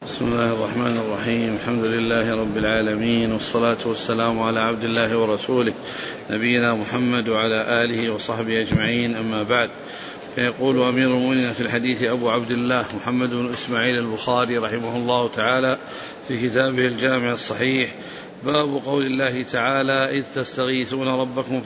بسم الله الرحمن الرحيم. الحمد لله رب العالمين، والصلاة والسلام على عبد الله ورسوله نبينا محمد وعلى آله وصحبه أجمعين، أما بعد. فيقول أمير المؤمنين في الحديث أبو عبد الله محمد بن إسماعيل البخاري رحمه الله تعالى في كتابه الجامع الصحيح: باب قول الله تعالى: إذ تستغيثون ربكم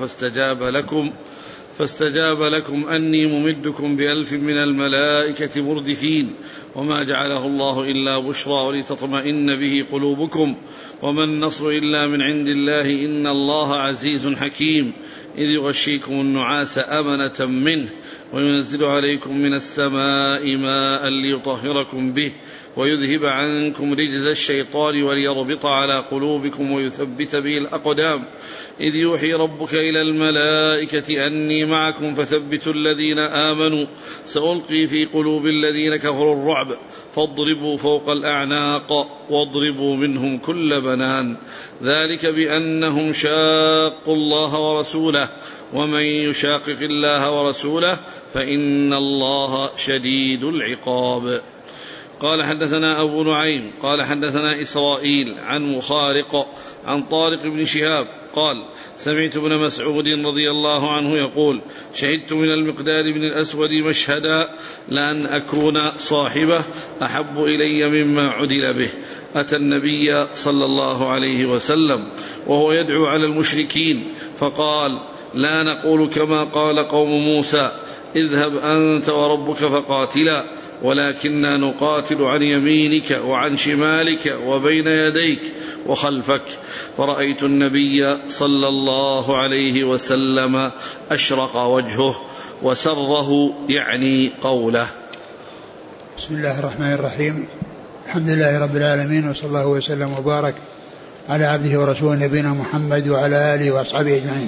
فاستجاب لكم أني ممدكم ب1000 من الملائكة مردفين، وما جعله الله إلا بشرى ولتطمئن به قلوبكم، وما النصر إلا من عند الله، إن الله عزيز حكيم. إذ يغشيكم النعاس أمنة منه وينزل عليكم من السماء ماء ليطهركم به ويذهب عنكم رجز الشيطان وليربط على قلوبكم ويثبت به الأقدام. إذ يوحي ربك إلى الملائكة أني معكم فثبتوا الذين آمنوا سألقي في قلوب الذين كفروا الرعب فاضربوا فوق الأعناق واضربوا منهم كل بنان، ذلك بأنهم شاقوا الله ورسوله، ومن يشاقق الله ورسوله فإن الله شديد العقاب. قال حدثنا أبو نعيم قال حدثنا إسرائيل عن مخارق عن طارق بن شهاب قال: سمعت ابن مسعود رضي الله عنه يقول: شهدت من المقداد بن الأسود مشهدا لأن أكون صاحبه أحب إلي مما عدل به. أتى النبي صلى الله عليه وسلم وهو يدعو على المشركين فقال: لا نقول كما قال قوم موسى: اذهب أنت وربك فقاتلا، ولكننا نقاتل عن يمينك وعن شمالك وبين يديك وخلفك. فرأيت النبي صلى الله عليه وسلم أشرق وجهه وسره، يعني قوله. بسم الله الرحمن الرحيم. الحمد لله رب العالمين، وصلى الله وسلم وبارك على عبده ورسوله نبينا محمد وعلى آله وأصحابه أجمعين.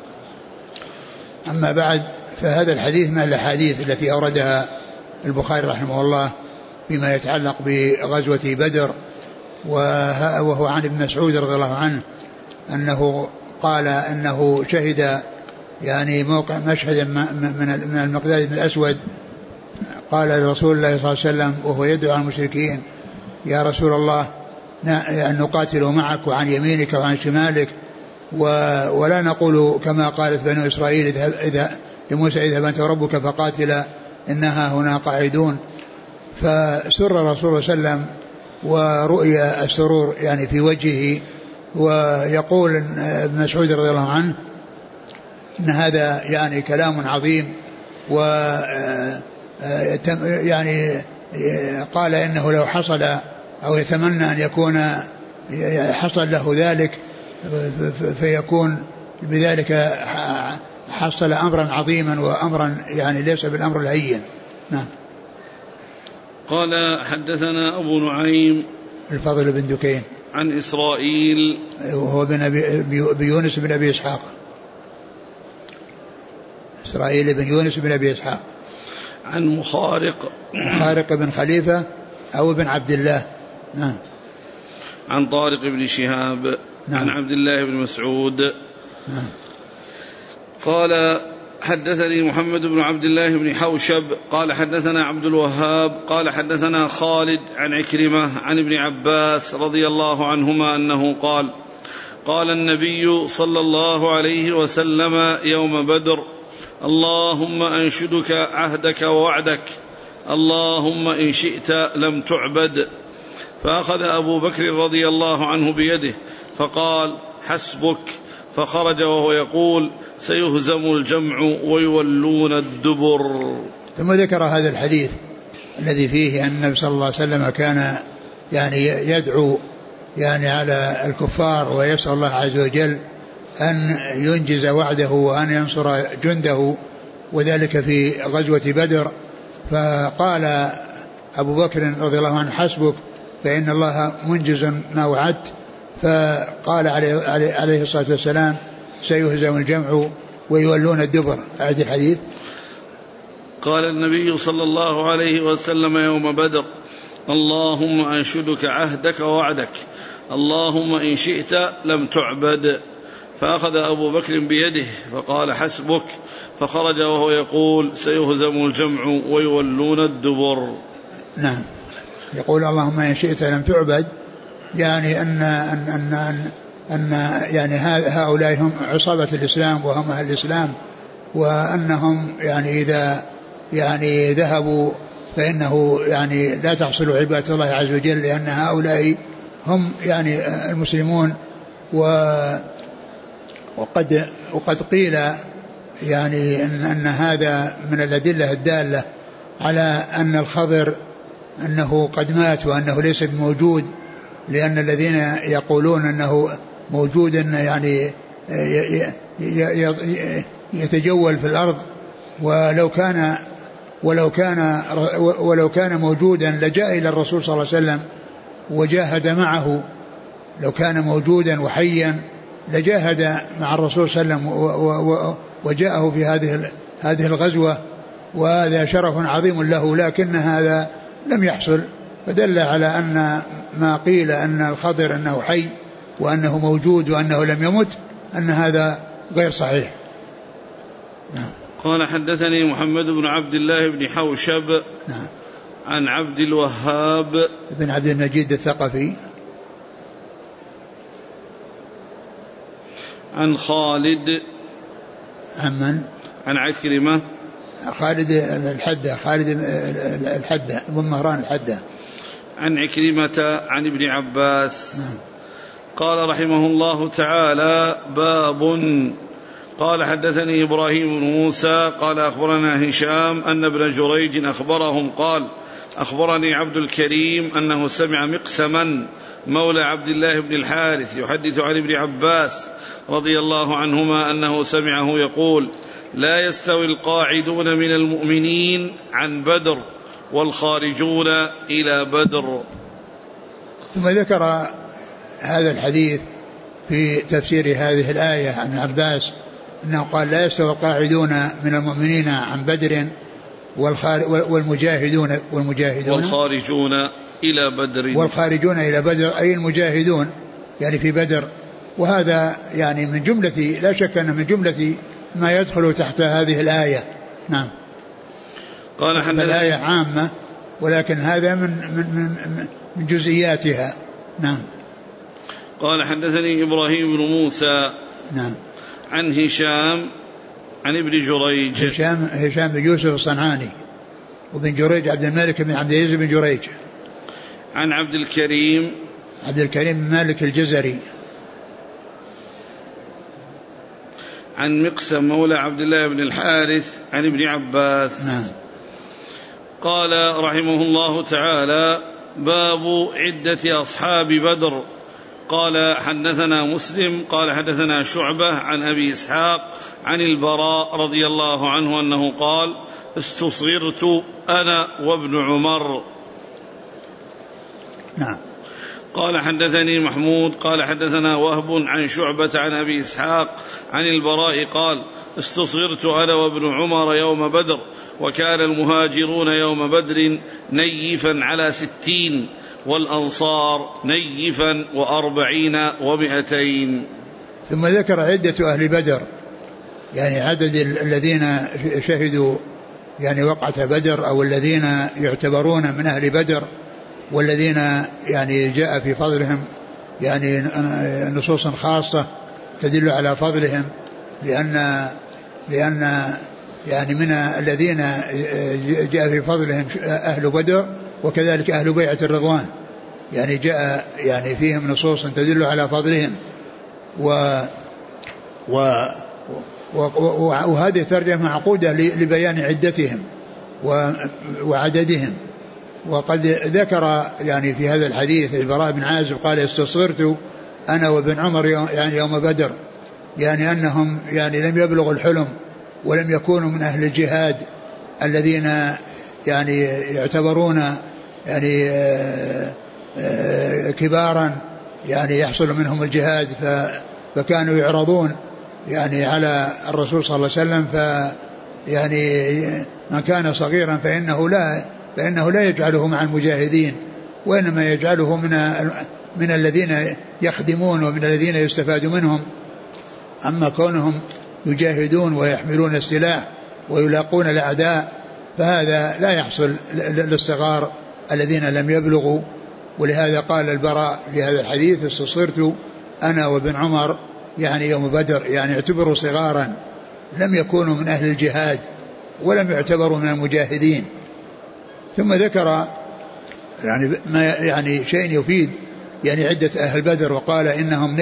أما بعد، فهذا الحديث من الأحاديث التي أوردها البخاري رحمه الله بما يتعلق بغزوة بدر، وهو عن ابن مسعود رضي الله عنه أنه قال أنه شهد يعني موقع مشهد من المقداد بن الأسود، قال لرسول الله صلى الله عليه وسلم وهو يدعو على المشركين: يا رسول الله، نقاتل معك وعن يمينك وعن شمالك، ولا نقول كما قالت بنو إسرائيل إذا لموسى: اذهب أنت وربك فقاتلا إنها هنا قاعدون. فسر رسول الله صلى الله عليه وسلم ورؤيا السرور يعني في وجهه. ويقول ابن مسعود رضي الله عنه إن هذا يعني كلام عظيم، و يعني قال إنه لو حصل أو يتمنى أن يكون حصل له ذلك فيكون بذلك حصل أمرا عظيما وأمرا يعني ليس بالأمر الهين. نعم. قال حدثنا أبو نعيم الفضل بن دكين عن إسرائيل وهو بيونس بن أبي إسحاق، إسرائيل بن يونس بن أبي إسحاق، عن مخارق بن خليفة أو بن عبد الله. نعم. عن طارق بن شهاب. نعم. عن عبد الله بن مسعود. نعم. قال حدثني محمد بن عبد الله بن حوشب قال حدثنا عبد الوهاب قال حدثنا خالد عن عكرمة عن ابن عباس رضي الله عنهما أنه قال: قال النبي صلى الله عليه وسلم يوم بدر: اللهم أنشدك عهدك ووعدك، اللهم إن شئت لم تعبد. فأخذ أبو بكر رضي الله عنه بيده فقال: حسبك. فخرج وهو يقول: سيهزم الجمع ويولون الدبر. ثم ذكر هذا الحديث الذي فيه أن النبي صلى الله عليه وسلم كان يعني يدعو يعني على الكفار ويسأل الله عز وجل أن ينجز وعده وأن ينصر جنده، وذلك في غزوة بدر. فقال أبو بكر رضي الله عنه: حسبك، فإن الله منجز ما وعدت. فقال عليه الصلاة والسلام: سيهزم الجمع ويولون الدبر. أعد الحديث. قال النبي صلى الله عليه وسلم يوم بدر: اللهم أنشدك عهدك ووعدك، اللهم إن شئت لم تعبد. فأخذ أبو بكر بيده فقال: حسبك. فخرج وهو يقول: سيهزم الجمع ويولون الدبر. نعم. يقول اللهم إن شئت لم تعبد، يعني أن يعني هؤلاء هم عصابة الإسلام وهم أهل الإسلام، وأنهم يعني إذا يعني ذهبوا فإنه يعني لا تحصل عبادة الله عز وجل، لأن هؤلاء هم يعني المسلمون. وقد قيل يعني أن هذا من الأدلة الدالة على أن الخضر أنه قد مات وأنه ليس بموجود، لأن الذين يقولون أنه موجود يعني يتجول في الأرض، ولو كان موجودا لجاء إلى الرسول صلى الله عليه وسلم وجاهد معه. لو كان موجودا وحيا لجاهد مع الرسول صلى الله عليه وسلم وجاءه في هذه الغزوة، وهذا شرف عظيم له، لكن هذا لم يحصل، فدل على أن ما قيل أن الخضر أنه حي وأنه موجود وأنه لم يمت أن هذا غير صحيح. نعم. قال حدثني محمد بن عبد الله بن حوشب. نعم. عن عبد الوهاب بن عبد المجيد الثقفي. عن خالد. عن من؟ عن عكرمة. خالد الحدة بن مهران الحدة. عن عكرمة عن ابن عباس. قال رحمه الله تعالى: باب. قال حدثني إبراهيم بن موسى قال أخبرنا هشام أن ابن جريج أخبرهم قال: أخبرني عبد الكريم أنه سمع مقسما مولى عبد الله بن الحارث يحدث عن ابن عباس رضي الله عنهما أنه سمعه يقول: لا يستوي القاعدون من المؤمنين عن بدر والخارجون إلى بدر. ثم ذكر هذا الحديث في تفسير هذه الآية عن عباس أنه قال: لا يستوي القاعدون من المؤمنين عن بدر والمجاهدون والخارجون إلى بدر أي المجاهدون يعني في بدر. وهذا يعني من جملة، لا شك أنه من جملة ما يدخل تحت هذه الآية. نعم. قال الآية عامة ولكن هذا من جزئياتها. نعم. قال حدثني إبراهيم بن موسى. نعم. عن هشام عن ابن جريج. هشام بن يوسف الصنعاني، وابن جريج عبد الملك بن عبد العزيز بن جريج. عن عبد الكريم بن مالك الجزري. عن مقسم مولى عبد الله بن الحارث عن ابن عباس. نعم. قال رحمه الله تعالى: باب عدة أصحاب بدر. قال حدثنا مسلم قال حدثنا شعبة عن أبي إسحاق عن البراء رضي الله عنه أنه قال: استصغرت أنا وابن عمر. نعم. قال حدثني محمود قال حدثنا وهب عن شعبة عن أبي إسحاق عن البراء قال: استصغرت أنا وابن عمر يوم بدر، وكان المهاجرون يوم بدر نيفا على 60 والأنصار نيفا 40 و200. ثم ذكر عدة أهل بدر، يعني عدد الذين شهدوا يعني وقعة بدر أو الذين يعتبرون من أهل بدر، والذين يعني جاء في فضلهم يعني نصوص خاصة تدل على فضلهم، لأن يعني من الذين جاء في فضلهم أهل بدر وكذلك أهل بيعة الرضوان، يعني جاء يعني فيهم نصوص تدل على فضلهم. وهذه ترجمة معقودة لبيان عدتهم وعددهم. وقد ذكر يعني في هذا الحديث البراء بن عازب قال: استصغرت أنا وابن عمر يعني يوم بدر، يعني أنهم يعني لم يبلغوا الحلم ولم يكونوا من أهل الجهاد الذين يعني يعتبرون يعني كبارا يعني يحصل منهم الجهاد، فكانوا يعرضون يعني على الرسول صلى الله عليه وسلم. يعني من كان صغيرا فإنه لا يجعله مع المجاهدين، وإنما يجعله من الذين يخدمون ومن الذين يستفاد منهم. أما كونهم يجاهدون ويحملون السلاح ويلاقون الأعداء فهذا لا يحصل للصغار الذين لم يبلغوا. ولهذا قال البراء في هذا الحديث: استصرت أنا وابن عمر يعني يوم بدر، يعني اعتبروا صغارا لم يكونوا من أهل الجهاد ولم يعتبروا من المجاهدين. ثم ذكر يعني ما يعني شيء يفيد يعني عدة أهل بدر، وقال إنهم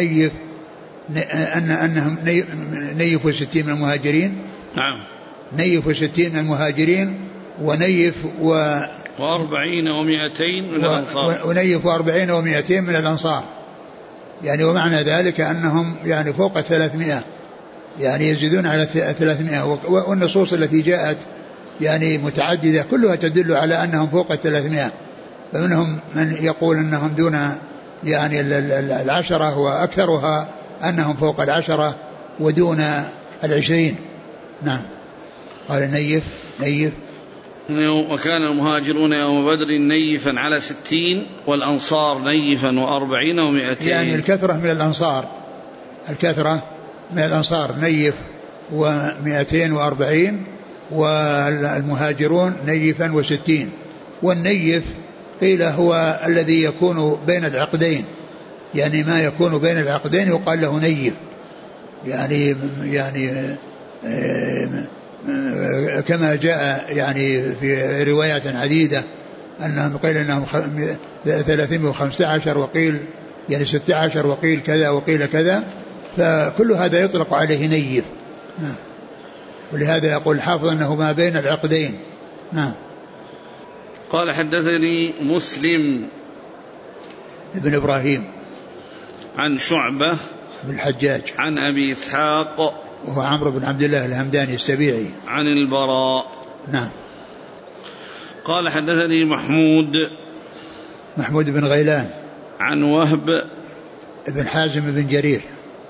أنهم نيفوا 60 من المهاجرين. نعم، نيفوا 60 من المهاجرين، ونيف 40 و200 من الأنصار، ونيف 40 و200 من الأنصار. يعني ومعنى ذلك أنهم يعني فوق 300، يعني يزيدون على 300. والنصوص التي جاءت يعني متعددة كلها تدل على أنهم فوق 300. فمنهم من يقول أنهم دون يعني 10، وأكثرها أنهم فوق 10 ودون 20. نعم. قال نيف. وكان المهاجرون يوم بدر نيفا على 60، والأنصار نيفا و40 و200. يعني الكثرة من الأنصار نيف و240، والمهاجرون نيفا و60. والنيف قيل هو الذي يكون بين العقدين، يعني ما يكون بين العقدين يقال له نيف. يعني كما جاء يعني في روايات عديدة أنهم قيل أنهم 315، وقيل يعني 16، وقيل كذا وقيل كذا، فكل هذا يطلق عليه نيف. ولهذا يقول الحافظ أنه ما بين العقدين. نعم. قال حدثني مسلم ابن إبراهيم عن شعبة بن الحجاج عن أبي إسحاق وهو عمرو بن عبد الله الهمداني السبيعي عن البراء. نعم. قال حدثني محمود بن غيلان عن وهب بن حازم بن جرير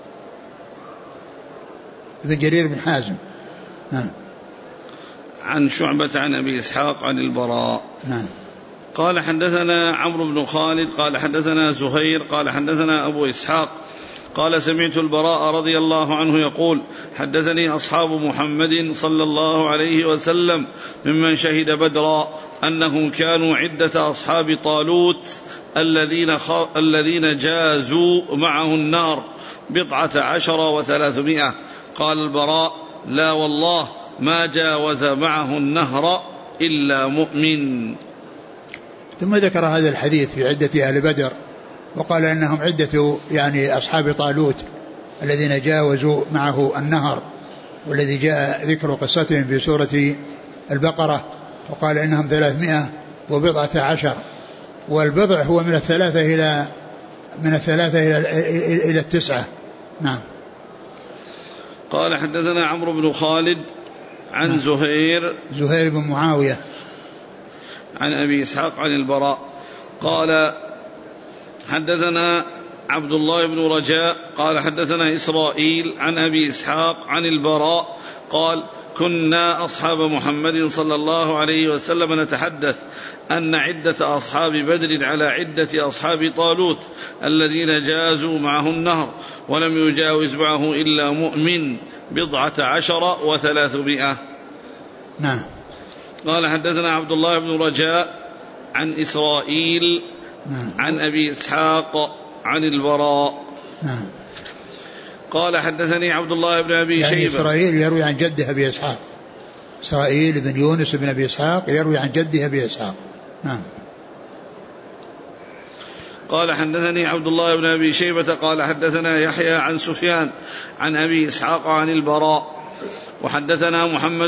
بن حازم. نعم. عن شعبة عن أبي إسحاق عن البراء. نعم. قال حدثنا عمرو بن خالد قال حدثنا زهير قال حدثنا أبو إسحاق قال سمعت البراء رضي الله عنه يقول: حدثني أصحاب محمد صلى الله عليه وسلم ممن شهد بدرا أنهم كانوا عدة أصحاب طالوت الذين جازوا معه النار 17 و300. قال البراء: لا والله ما جاوز معه النهر إلا مؤمن. ثم ذكر هذا الحديث في عدة أهل بدر، وقال إنهم عدة يعني أصحاب طالوت الذين جاوزوا معه النهر، والذي جاء ذكر قصتهم في سورة البقرة، وقال إنهم 310، والبضع هو من 3 إلى 9. نعم. قال حدثنا عمرو بن خالد عن زهير بن معاوية عن أبي إسحاق عن البراء قال حدثنا عبد الله بن رجاء قال حدثنا إسرائيل عن أبي إسحاق عن البراء قال: كنا أصحاب محمد صلى الله عليه وسلم نتحدث أن عدة أصحاب بدر على عدة أصحاب طالوت الذين جازوا معه النهر ولم يجاوز معه إلا مؤمن 17 و300. نعم. قال حدثنا عبد الله بن رجاء عن إسرائيل عن أبي إسحاق عن البراء. نعم. قال حدثني عبد الله بن أبي شيبة. يعني إسرائيل يروي عن جده أبي إسحاق، إسرائيل بن يونس بن أبي إسحاق يروي عن جده أبي إسحاق. نعم. قال حدثني عبد الله بن أبي شيبة قال حدثنا يحيى عن سفيان عن أبي إسحاق عن البراء وحدثنا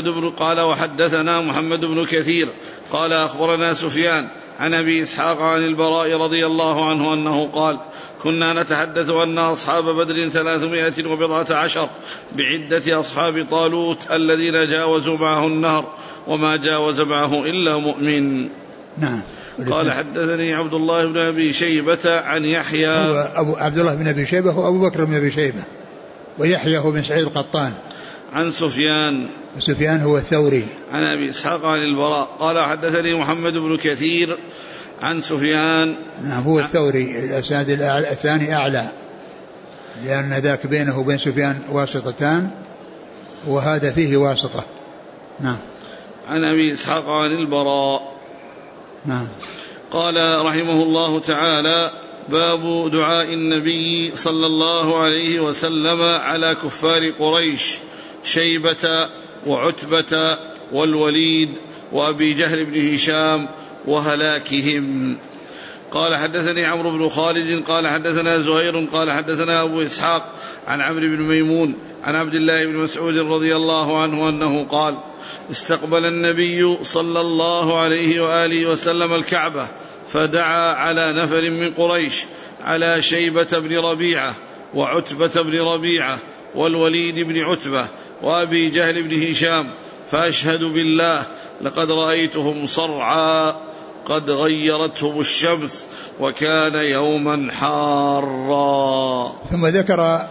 محمد بن كثير قال أخبرنا سفيان عن أبي إسحاق عن البراء رضي الله عنه أنه قال: كنا نتحدث أن أصحاب بدر 310 بعدة أصحاب طالوت الذين جاوزوا معه النهر وما جاوز معه إلا مؤمن. نعم. قال حدثني عبد الله بن أبي شيبة عن يحيى. هو عبد الله بن أبي شيبة هو أبو بكر بن أبي شيبة، ويحيى هو بن سعيد القطان. عن سفيان هو الثوري عن أبي إسحاق عن البراء قال حدثني محمد بن كثير عن سفيان. نعم. هو الثوري الأسناد الثاني أعلى، لأن ذاك بينه وبين سفيان واسطتان، وهذا فيه واسطة. نعم. عن أبي إسحاق عن البراء. نعم. قال رحمه الله تعالى: باب دعاء النبي صلى الله عليه وسلم على كفار قريش شيبة وعتبة والوليد وأبي جهل بن هشام وهلاكهم. قال حدثني عمرو بن خالد قال حدثنا زهير قال حدثنا أبو إسحاق عن عمرو بن ميمون عن عبد الله بن مسعود رضي الله عنه أنه قال: استقبل النبي صلى الله عليه وآله وسلم الكعبة فدعا على نفر من قريش على شيبة بن ربيعة وعتبة بن ربيعة والوليد بن عتبة وأبي جهل بن هشام، فأشهد بالله لقد رأيتهم صرعا قد غيرتهم الشمس وكان يوما حارا. ثم ذكر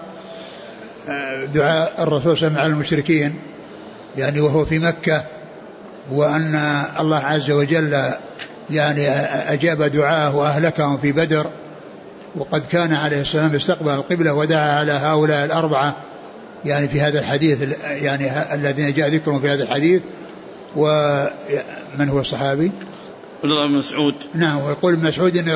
دعاء الرسول صلى الله عليه وسلم على المشركين يعني وهو في مكة، وأن الله عز وجل يعني أجاب دعاءه وأهلكهم في بدر، وقد كان عليه السلام استقبل القبلة ودعا على هؤلاء الأربعة يعني في هذا الحديث يعني الذين جاء ذكرهم في هذا الحديث. ومن هو الصحابي؟ ابن مسعود. نعم. ويقول ابن مسعود إني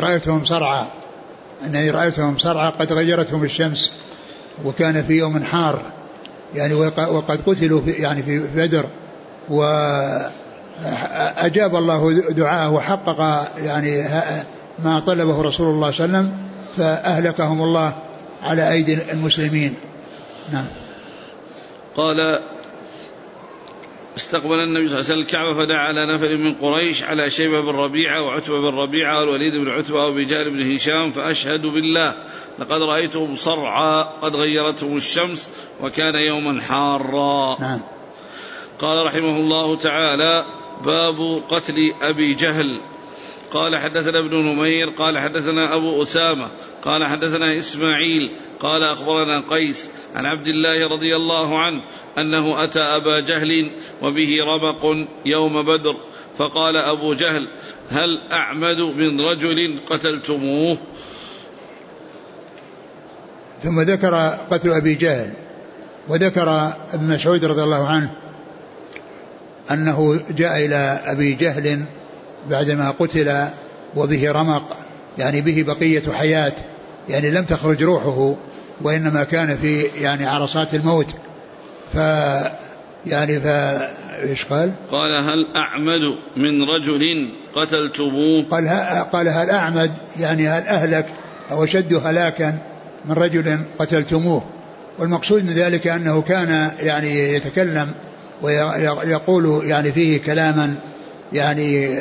رأيتهم صرعى قد غيرتهم الشمس وكان في يوم حار يعني وقد قتلوا في بدر، وأجاب الله دعاءه وحقق يعني ما طلبه رسول الله صلى الله عليه وسلم، فأهلكهم الله على أيدي المسلمين. نعم. قال: استقبل النبي صلى الله عليه وسلم الكعبة فدعا على نفر من قريش على شيبة بن ربيعة وعتبة بن ربيعة والوليد بن عتبة وأبي جهل بن هشام، فأشهد بالله لقد رأيتهم صرعا قد غيرتهم الشمس وكان يوما حارا. نعم. قال رحمه الله تعالى: باب قتل أبي جهل. قال حدثنا ابن نمير قال حدثنا أبو أسامة قال حدثنا إسماعيل قال أخبرنا قيس عن عبد الله رضي الله عنه أنه أتى أبا جهل وبه رمق يوم بدر، فقال أبو جهل: هل أعمد من رجل قتلتموه؟ ثم ذكر قتل أبي جهل، وذكر ابن مسعود رضي الله عنه أنه جاء إلى أبي جهل بعدما قتل وبه رمق يعني به بقية حياة، يعني لم تخرج روحه وإنما كان في يعني عرصات الموت. إيش قال؟ قال: هل أعمد من رجل قتلتموه؟ قال هل أعمد يعني هل أهلك أو شد هلاكا من رجل قتلتموه. والمقصود من ذلك أنه كان يعني يتكلم ويقول يعني فيه كلاما يعني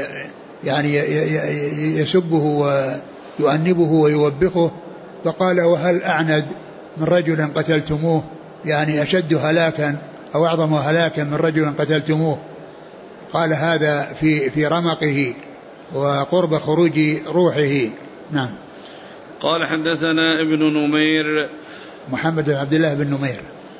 يسبه ويؤنبه ويوبخه، فقال: وهل أعند من رجل قتلتموه، يعني أشد هلاكا أو أعظم هلاكا من رجل قتلتموه. قال هذا في رمقه وقرب خروج روحه. نعم. قال حدثنا ابن نمير محمد بن عبد الله بن نمير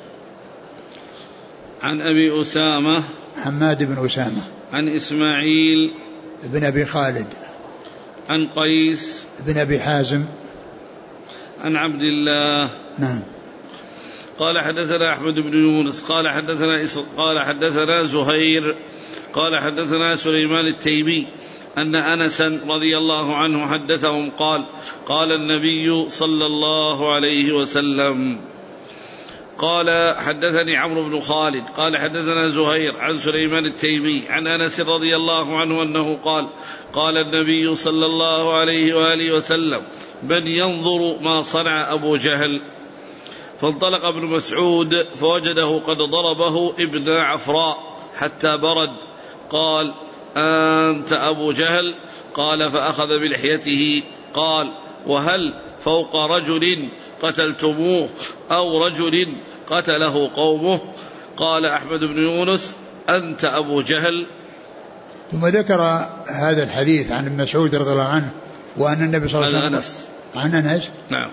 عن أبي أسامة حماد بن أسامة عن إسماعيل بن أبي خالد عن قيس بن أبي حازم عن عبد الله. نعم. قال حدثنا أحمد بن يونس قال حدثنا زهير قال حدثنا سليمان التيمي أن أنسا رضي الله عنه حدثهم قال النبي صلى الله عليه وسلم. قال حدثني عمرو بن خالد قال حدثنا زهير عن سليمان التيمي عن أنس رضي الله عنه أنه قال النبي صلى الله عليه وآله وسلم: من ينظر ما صنع أبو جهل؟ فانطلق ابن مسعود فوجده قد ضربه ابن عفراء حتى برد. قال: أنت أبو جهل؟ قال: فأخذ بلحيته. قال: وهل فوق رجل قتلتموه أو رجل قتله قومه؟ قال أحمد بن يونس: أنت أبو جهل. ثم ذكر هذا الحديث عن ابن مسعود رضي الله عنه وأن النبي صلى الله عليه وسلم عن أنس. نعم.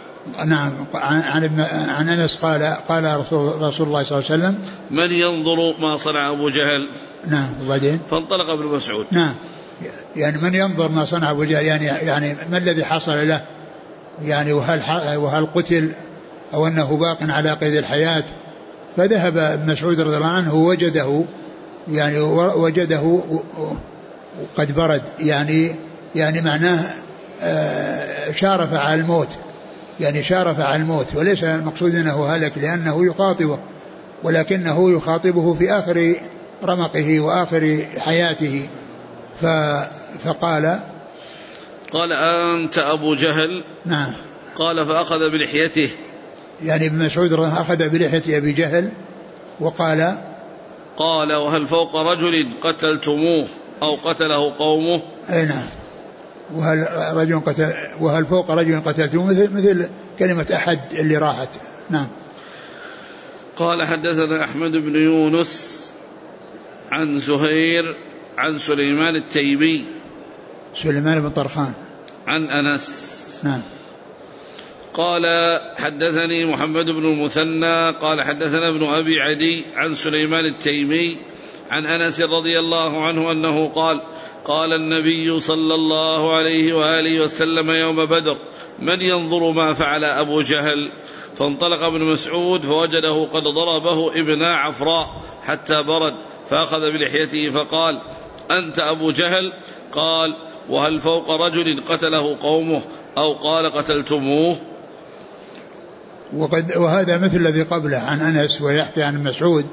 عن أنس قال رسول الله صلى الله عليه وسلم: من ينظر ما صنع أبو جهل؟ نعم. وبعدين فانطلق ابن مسعود. نعم. يعني من ينظر ما صنع أبو جهل يعني ما الذي حصل له، يعني وهل قتل أو أنه باق على قيد الحياة. فذهب ابن مسعود رضي الله عنه وجده قد برد، يعني يعني معناه شارف على الموت، يعني شارف على الموت، وليس المقصود أنه هلك لأنه يخاطبه، ولكنه يخاطبه في آخر رمقه وآخر حياته. فقال قال أنت أبو جهل؟ نعم. قال فأخذ بلحيته، يعني ابن مسعود أخذ بلحية أبي جهل وقال وهل فوق رجل قتلتموه أو قتله قومه؟ أي نعم. وهل فوق رجل قتلتموه مثل كلمة أحد اللي راحت. نعم. قال حدثنا أحمد بن يونس عن زهير عن سليمان التيمي سليمان بن طرخان عن أنس. نعم. قال حدثني محمد بن المثنى قال حدثنا ابن أبي عدي عن سليمان التيمي عن أنس رضي الله عنه أنه قال النبي صلى الله عليه وآله وسلم يوم بدر من ينظر ما فعل أبو جهل؟ فانطلق ابن مسعود فوجده قد ضربه ابن عفراء حتى برد، فأخذ بلحيته فقال أنت أبو جهل؟ قال وهل فوق رجل قتله قومه أو قال قتلتموه؟ وهذا مثل الذي قبله عن أنس، ويحكي عن مسعود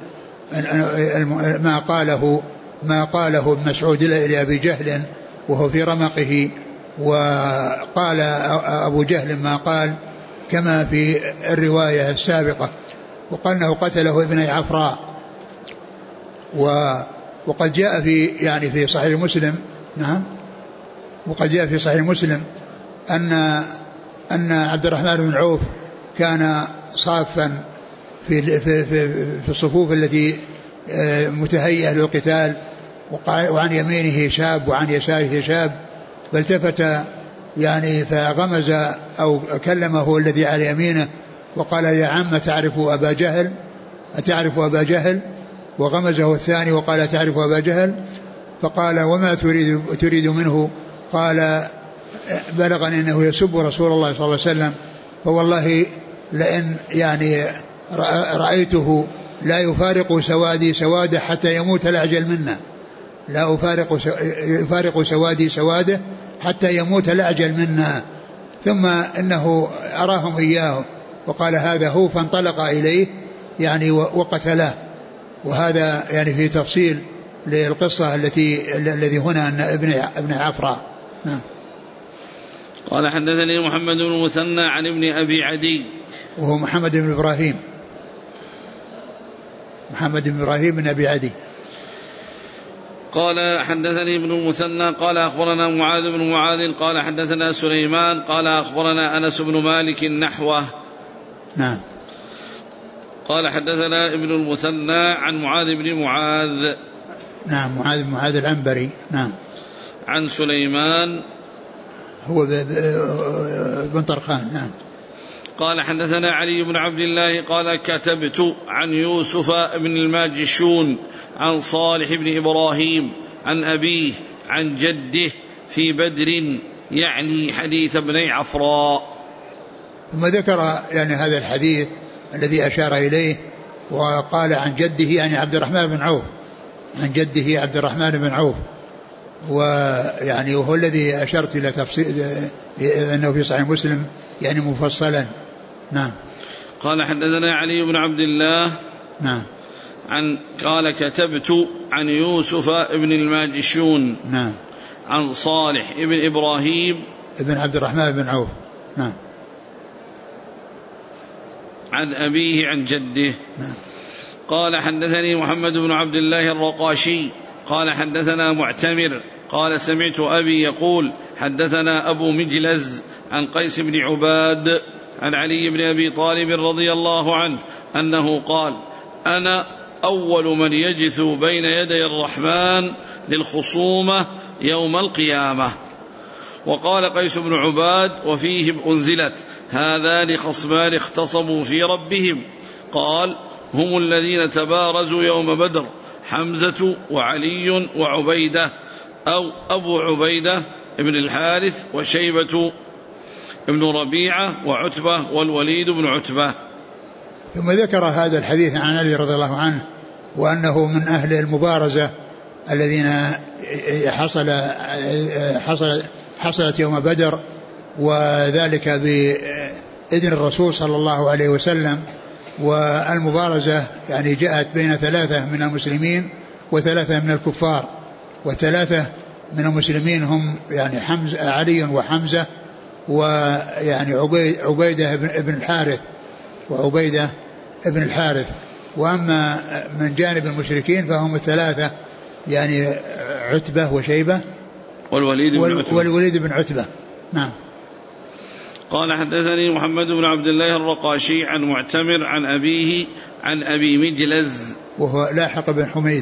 ما قاله ابن مسعود إلى أبي جهل وهو في رمقه، وقال أبو جهل ما قال كما في الرواية السابقة، وقال أنه قتله ابن عفراء. وقد جاء في صحيح مسلم. نعم. وقد جاء في صحيح مسلم أن عبد الرحمن بن عوف كان صافا في الصفوف التي متهيئة للقتال، وعن يمينه شاب وعن يساره شاب، فالتفت يعني فغمز أو كلمه الذي على يمينه وقال يا عم تعرف أبا جهل؟ أتعرف أبا جهل؟ وغمزه الثاني وقال تعرف أبا جهل؟ فقال وما تريد منه؟ قال بلغني أنه يسب رسول الله صلى الله عليه وسلم، فوالله لأن يعني رأيته لا يفارق سوادي سواده حتى يموت الأعجل منا، لا يفارق سوادي سواده حتى يموت الأعجل منا. ثم إنه أراهم إياه وقال هذا هو، فانطلق إليه يعني وقتله. وهذا يعني في تفصيل للقصة الذي هنا أن ابن عفراء. نعم. قال حدثني محمد بن المثنى عن ابن أبي عدي وهو محمد بن إبراهيم بن أبي عدي. قال حدثني ابن المثنى قال أخبرنا معاذ بن معاذ قال حدثنا سليمان قال أخبرنا أنس بن مالك نحوه. نعم. قال حدثنا ابن المثنى عن معاذ بن معاذ. نعم. معاذ بن معاذ العنبري. نعم. عن سليمان هو بن طرخان. نعم. قال حدثنا علي بن عبد الله قال كتبت عن يوسف بن الماجشون عن صالح بن إبراهيم عن أبيه عن جده في بدر، يعني حديث ابني عفراء. ثم ذكر يعني هذا الحديث الذي أشار إليه، وقال عن جده يعني عبد الرحمن بن عوف، عن جده عبد الرحمن بن عوف، ويعني وهو الذي أشرت إلى تفصيل أنه في صحيح مسلم يعني مفصلا. نعم. قال حدثنا علي بن عبد الله. نعم. قال كتبت عن يوسف بن الماجشون. نعم. عن صالح بن إبراهيم ابن عبد الرحمن بن عوف. نعم. عن أبيه عن جده. نعم. قال حدثني محمد بن عبد الله الرقاشي قال حدثنا معتمر قال سمعت أبي يقول حدثنا أبو مجلز عن قيس بن عباد عن علي بن أبي طالب رضي الله عنه أنه قال أنا أول من يجث بين يدي الرحمن للخصومة يوم القيامة. وقال قيس بن عباد وفيهم أنزلت هذان خصمان اختصموا في ربهم، قال هم الذين تبارزوا يوم بدر حمزة وعلي وعبيدة أو أبو عبيدة ابن الحارث وشيبة ابن ربيعة وعتبة والوليد بن عتبة. ثم ذكر هذا الحديث عن علي رضي الله عنه وأنه من أهل المبارزة الذين حصلت يوم بدر، وذلك بإذن الرسول صلى الله عليه وسلم. والمبارزة يعني جاءت بين 3 من المسلمين و3 من الكفار، و3 من المسلمين هم يعني علي وحمزة ويعني عبيدة بن الحارث وعبيدة بن الحارث. وأما من جانب المشركين فهم 3 يعني عتبة وشيبة والوليد بن عتبة. نعم. قال حدثني محمد بن عبد الله الرقاشي عن معتمر عن أبيه عن أبي مجلز وهو لاحق بن حميد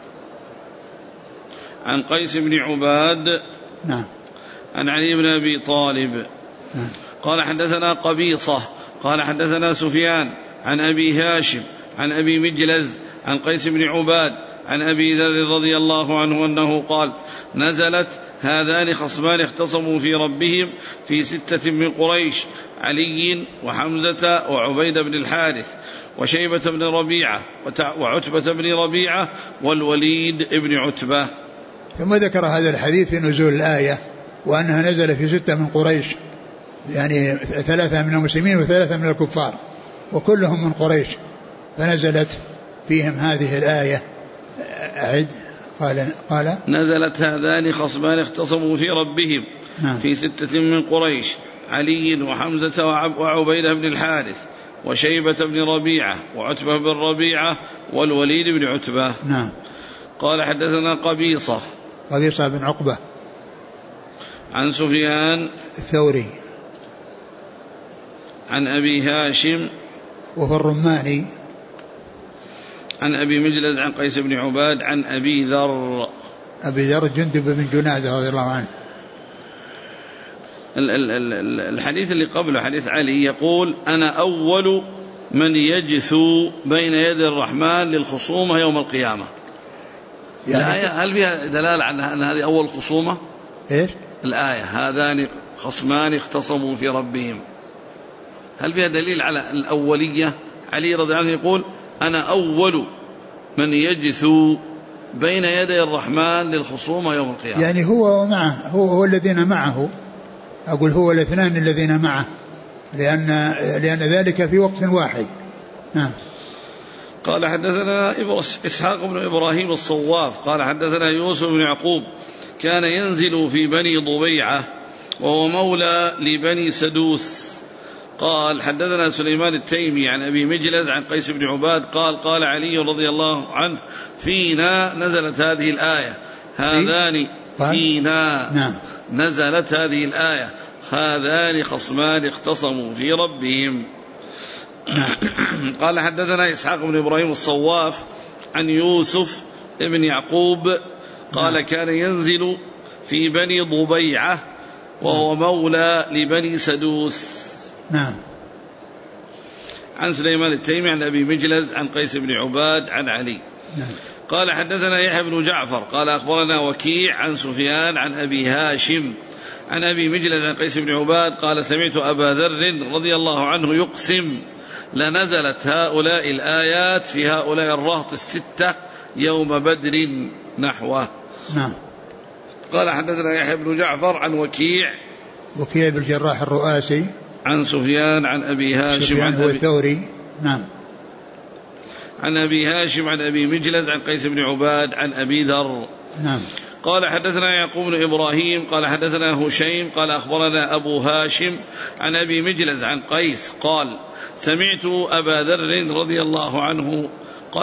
عن قيس بن عباد نعم عن علي بن أبي طالب نعم. قال حدثنا قبيصة قال حدثنا سفيان عن أبي هاشم عن أبي مجلز عن قيس بن عباد عن أبي ذر رضي الله عنه أنه قال نزلت هذان خصمان اختصموا في ربهم في 6 من قريش علي وحمزة وعبيدة بن الحارث وشيبة بن ربيعة وعتبة بن ربيعة والوليد بن عتبة. ثم ذكر هذا الحديث في نزول الآية وأنها نزل في 6 من قريش، يعني 3 من المسلمين و3 من الكفار وكلهم من قريش، فنزلت فيهم هذه الآية. أعد. قال نزلت هذان خصمان اختصموا في ربهم في 6 من قريش علي وحمزة وعبيدة بن الحارث وشيبة بن ربيعة وعتبة بن ربيعة والوليد بن عتبة. نعم. قال حدثنا قبيصة بن عقبة عن سفيان الثوري عن أبي هاشم وهو الرماني عن أبي مجلز عن قيس بن عباد عن أبي ذر جندب بن جنادة رضي الله عنه. الحديث اللي قبله حديث علي يقول أنا أول من يجثو بين يدي الرحمن للخصومة يوم القيامة. يعني الآية هل فيها دلالة على أن هذه أول خصومة؟ إيش الآية هذان خصمان اختصموا في ربهم، هل فيها دليل على الأولية؟ علي رضي الله عنه يقول أنا أول من يجثو بين يدي الرحمن للخصومة يوم القيامة، يعني هو ومعه هو الذين معه، أقول هو الاثنان الذين معه لأن ذلك في وقت واحد. نعم. قال حدثنا إسحاق بن إبراهيم الصواف قال حدثنا يوسف بن يعقوب كان ينزل في بني ضبيعة وهو مولى لبني سدوس. قال حدثنا سليمان التيمي عن أبي مجلز عن قيس بن عباد قال علي رضي الله عنه فينا نزلت هذه الآية هذان فينا نعم. نزلت هذه الآية هذان خصمان اختصموا في ربهم. قال حدثنا إسحاق بن إبراهيم الصواف عن يوسف بن يعقوب قال كان ينزل في بني ضبيعة وهو مولى لبني سدوس. نعم. عن سليمان التيمي عن أبي مجلز عن قيس بن عباد عن علي. نعم. قال حدثنا يحيى بن جعفر قال أخبرنا وكيع عن سفيان عن أبي هاشم عن أبي مجلز عن قيس بن عباد قال سمعت أبا ذر رضي الله عنه يقسم لنزلت هؤلاء الآيات في هؤلاء الرهط 6 يوم بدر نحوه. نعم. قال حدثنا يحيى بن جعفر عن وكيع بن الجراح الرؤاسي عن سفيان عن أبي هاشم عن أبي الثوري. نعم. عن أبي هاشم عن أبي مجلز عن قيس بن عباد عن أبي ذر. نعم. قال حدثنا يعقوب بن إبراهيم قال حدثنا هشيم قال أخبرنا أبو هاشم عن أبي مجلز عن قيس قال سمعت أبا ذر رضي الله عنه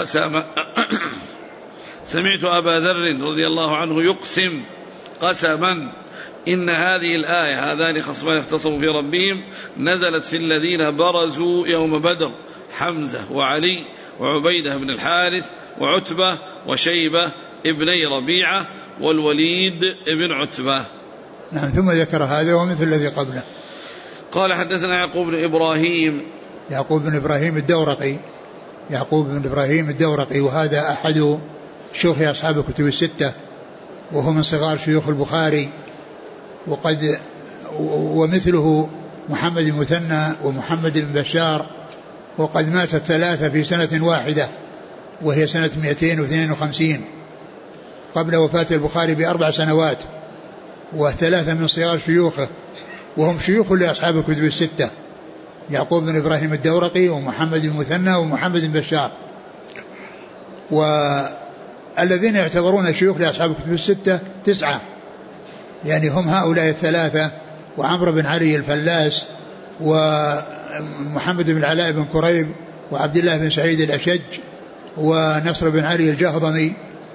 سمعت أبا ذر رضي الله عنه يقسم قسما إن هذه الآية هذان خصمان اختصموا في ربهم نزلت في الذين برزوا يوم بدر حمزة وعلي وعبيدة بن الحارث وعتبة وشيبة ابني ربيعة والوليد بن عتبة. نعم. ثم ذكر هذا ومثل الذي قبله. قال حدثنا يعقوب بن إبراهيم الدورقي وهذا أحد شيوخ أصحاب الكتب 6 وهو من صغار شيوخ البخاري، ومثله محمد بن مثنى ومحمد بن بشار، وقد مات 3 في سنة واحدة وهي سنة 252 قبل وفاة البخاري ب4 سنوات، وثلاثة من صغار شيوخه وهم شيوخ لأصحاب الكتب الستة: يعقوب بن إبراهيم الدورقي ومحمد بن مثنى ومحمد بن بشار. والذين يعتبرون شيوخ لأصحاب الكتب الستة 9، يعني هم هؤلاء الثلاثة: وعمرو بن علي الفلاس، ومحمد بن العلاء بن كريب، وعبد الله بن سعيد الأشج، ونصر بن علي الجهضمي،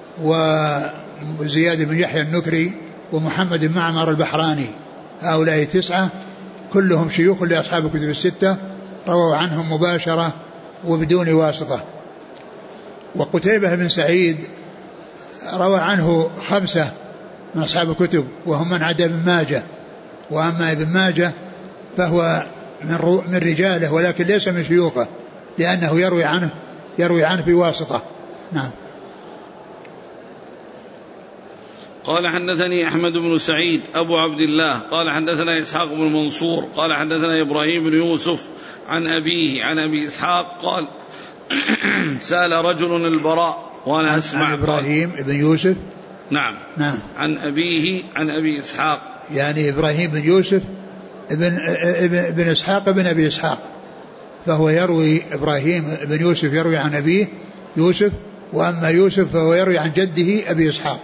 وزياد بن يحيى النكري، ومحمد بن معمر البحراني. هؤلاء 9 كلهم شيوخ لأصحاب الكتب الستة، رووا عنهم مباشرة وبدون واسطة. وقتيبة بن سعيد روى عنه 5 من أصحاب الكتب وهم من عدا ابن ماجه. وأما ابن ماجه فهو من رجاله ولكن ليس من شيوخه، لأنه يروي عنه بواسطة. نعم. قال حدثني أحمد بن سعيد أبو عبد الله قال حدثنا إسحاق بن منصور قال حدثنا إبراهيم بن يوسف عن أبيه عن أبي إسحاق قال سأل رجل البراء وأنا أسمع. عن إبراهيم بن يوسف. نعم. عن أبيه عن أبي إسحاق، يعني إبراهيم بن يوسف ابن إسحاق بن أبي إسحاق، فهو يروي إبراهيم بن يوسف يروي عن أبيه يوسف، وأما يوسف فهو يروي عن جده أبي إسحاق.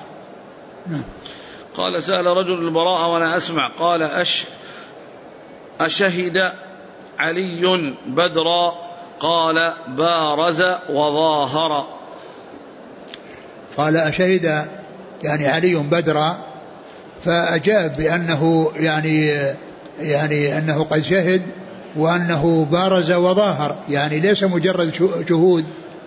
قال سأل رجل البراء وأنا أسمع قال أشهد علي بدرا؟ قال بارز وظاهر. قال أشهد يعني علي بدرا، فأجاب بأنه يعني أنه قد شهد وأنه بارز وظاهر، يعني ليس مجرد شهود،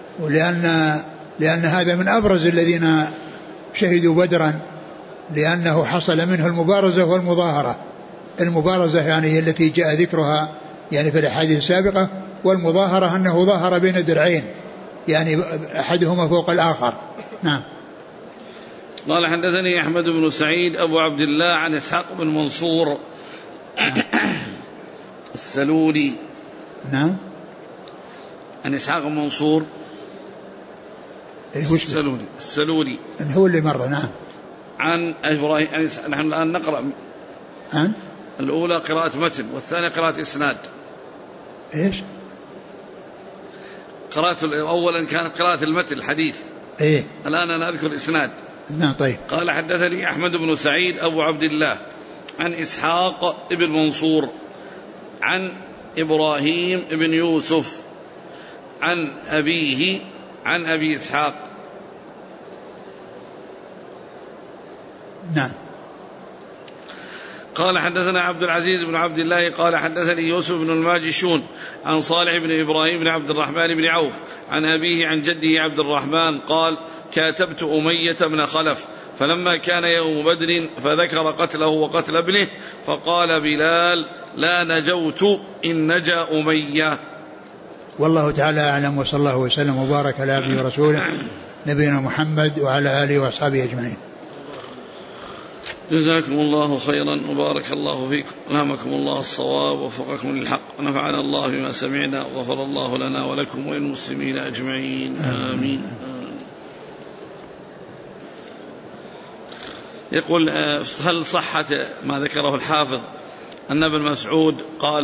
لأن هذا من أبرز الذين شهدوا بدرا، لأنه حصل منه المبارزة والمظاهرة. المبارزة يعني التي جاء ذكرها يعني في الأحاديث السابقة، والمظاهرة أنه ظاهر بين درعين، يعني أحدهما فوق الآخر. نعم. قال حدثني أحمد بن سعيد أبو عبد الله عن إسحاق بن منصور السلولي. نعم. عن إسحاق بن منصور السلولي هو اللي مر. نعم. عن إبراهيم. نحن الآن نقرأ عن الأولى قراءة متن والثانية قراءة إسناد. إيش؟ قراءة أولا كانت قراءة المتن الحديث. إيه. الآن أنا أذكر الإسناد. نعم. طيب. قال حدثني أحمد بن سعيد أبو عبد الله عن إسحاق بن منصور عن إبراهيم بن يوسف عن أبيه عن أبي إسحاق. نعم. قال حدثنا عبد العزيز بن عبد الله قال حدثني يوسف بن الماجشون عن صالح بن إبراهيم بن عبد الرحمن بن عوف عن أبيه عن جده عبد الرحمن قال كاتبت أمية بن خلف فلما كان يوم بدر فذكر قتله وقتل ابنه فقال بلال لا نجوت إن نجا أمية. والله تعالى أعلم، وصلى الله وسلم وبارك على عبده ورسوله نبينا محمد وعلى آله وأصحابه أجمعين. جزاكم الله خيرا وبارك الله فيكم، ألهمكم الله الصواب ووفقكم للحق، ونفعنا الله بما سمعنا وغفر الله لنا ولكم وللمسلمين أجمعين. آمين. يقول هل صحة ما ذكره الحافظ أن ابن مسعود قال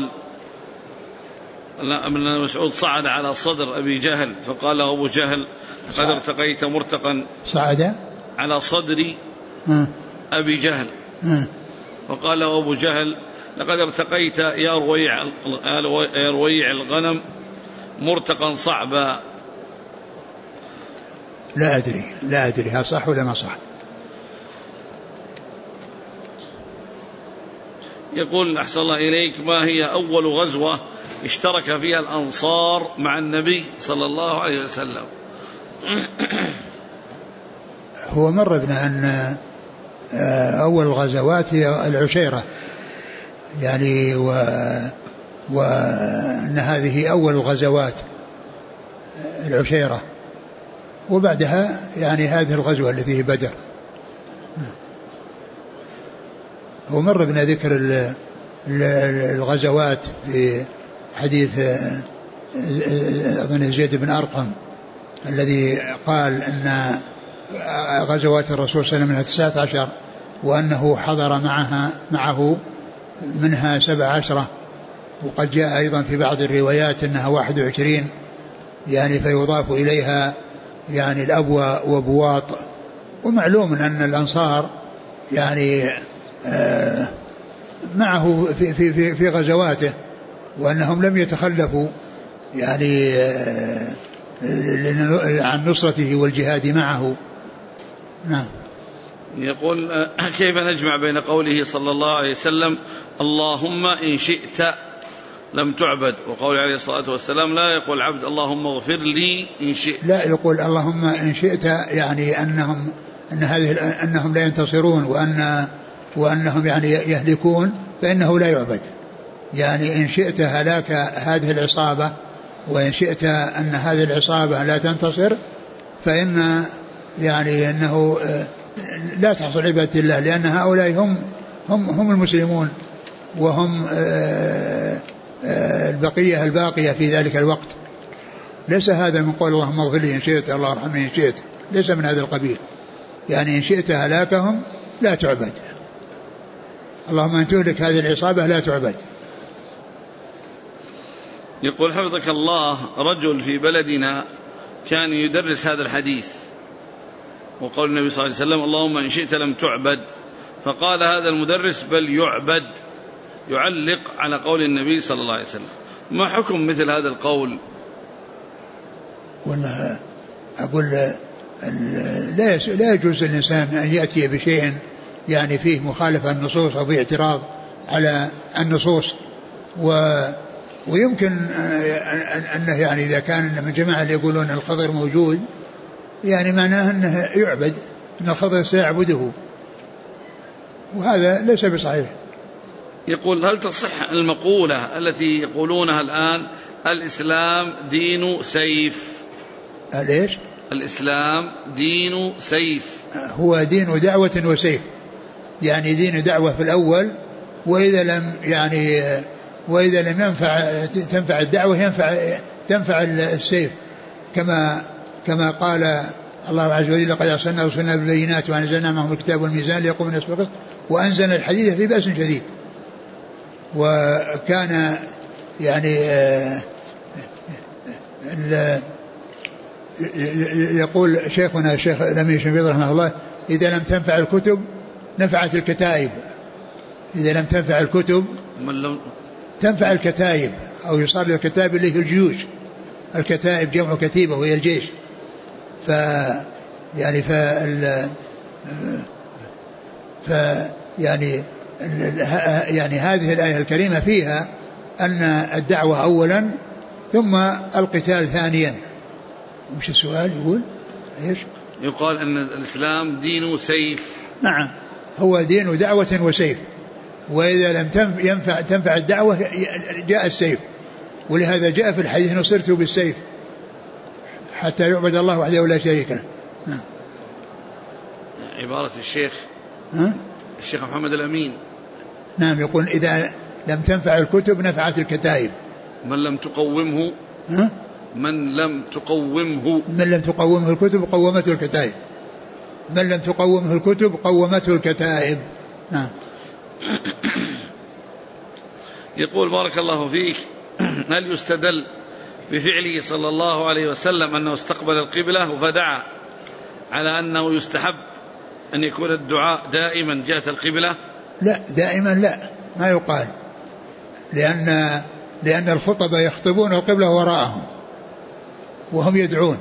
ابن مسعود صعد على صدر أبي جهل فقال له أبو جهل قد ارتقيت مرتقا صعد على صدر أبي جهل فقال له أبو جهل لقد ارتقيت يا رويع الغنم مرتقا صعبا. لا أدري هل صح ولا ما صح. يقول أحسن الله إليك ما هي أول غزوة اشترك فيها الأنصار مع النبي صلى الله عليه وسلم؟ هو مر بنا أن أول الغزوات هي العشيرة، يعني وأن هذه أول الغزوات العشيرة، وبعدها يعني هذه الغزوة التي هي بدر. هو مر بنا ذكر الغزوات في حديث أظن زيد بن أرقم الذي قال أن غزوات الرسول صلى الله عليه وسلم منها 19 وأنه حضر معه منها 17، وقد جاء أيضا في بعض الروايات أنها 21 يعني، فيضاف إليها يعني الأبوة وبواط. ومعلوم أن الأنصار يعني معه في غزواته، وأنهم لم يتخلفوا يعني عن نصرته والجهاد معه. نعم. يقول كيف نجمع بين قوله صلى الله عليه وسلم اللهم إن شئت لم تعبد، وقول عليه الصلاة والسلام لا يقول عبد اللهم اغفر لي إن شئت؟ لا، يقول اللهم إن شئت، يعني أنهم لا ينتصرون، وأنهم يعني يهلكون، فإنه لا يعبد. يعني إن شئت هلاك هذه العصابة، وإن شئت أن هذه العصابة لا تنتصر، فإن يعني أنه لا تحصل عبادة الله، لأن هؤلاء هم المسلمون، وهم البقية الباقية في ذلك الوقت. ليس هذا من قول اللهم اغفر لي إن شئت الله ارحمني إن شئت، ليس من هذا القبيل. يعني إن شئت هلاكهم لا تعبد، اللهم أن تهلك هذه العصابة لا تعبد. يقول حفظك الله رجل في بلدنا كان يدرس هذا الحديث، وقول النبي صلى الله عليه وسلم اللهم إن شئت لم تعبد، فقال هذا المدرس بل يعبد، يعلق على قول النبي صلى الله عليه وسلم. ما حكم مثل هذا القول؟ والله أقول لا يجوز للإنسان أن يأتي بشيء يعني فيه مخالفة النصوص أو فيه اعتراض على النصوص. ويمكن أنه يعني إذا كان من جماعة اللي يقولون الخضر موجود، يعني معناه أنه يعبد، أن الخضر سيعبده، وهذا ليس بصحيح. يقول هل تصح المقولة التي يقولونها الآن الإسلام دين سيف؟ ليش؟ الإسلام دين سيف. هو دين دعوة وسيف، يعني دين دعوة في الأول، وإذا لم تنفع الدعوة تنفع السيف، كما قال الله عز وجل لقد أرسلنا رسلنا بالبينات وأنزلنا معهم الكتاب والميزان ليقوم الناس بالقسط وأنزلنا الحديد في بأس شديد. وكان يعني يقول شيخنا الشيخ الأمير شنقيطي رحمه الله إذا لم تنفع الكتب نفعت الكتائب. إذا لم تنفع الكتب تنفع الكتائب، أو يصار للكتائب اللي هي الجيوش. الكتائب جمع كتيبة وهي الجيش. يعني هذه الآية الكريمة فيها أن الدعوة أولا ثم القتال ثانيا. وش السؤال يقول؟ إيش؟ يقال أن الإسلام دين سيف. نعم، هو دين دعوة وسيف، وإذا لم تنفع الدعوة جاء السيف، ولهذا جاء في الحديث نصرت بالسيف حتى يعبد الله وحده لا شريك له. نعم. عبارة الشيخ الشيخ محمد الأمين. نعم، يقول إذا لم تنفع الكتب نفعت الكتائب. من لم تقومه الكتب قومته الكتائب. من لم تقومه الكتب قومته الكتائب. نعم. يقول بارك الله فيك هل يستدل بفعله صلى الله عليه وسلم أنه استقبل القبلة فدعا على أنه يستحب أن يكون الدعاء دائما جهة القبلة؟ لا، دائما لا، ما يقال، لأن الخطبة يخطبون القبلة وراءهم وهم يدعون.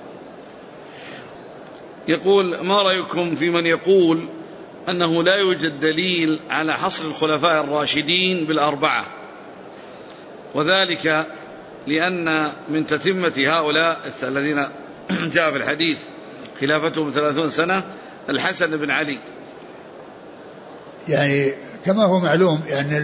يقول ما رأيكم في من يقول أنه لا يوجد دليل على حصر الخلفاء الراشدين بالأربعة، وذلك لأن من تتمة هؤلاء الذين جاء في الحديث خلافتهم 30 سنة الحسن بن علي. يعني كما هو معلوم يعني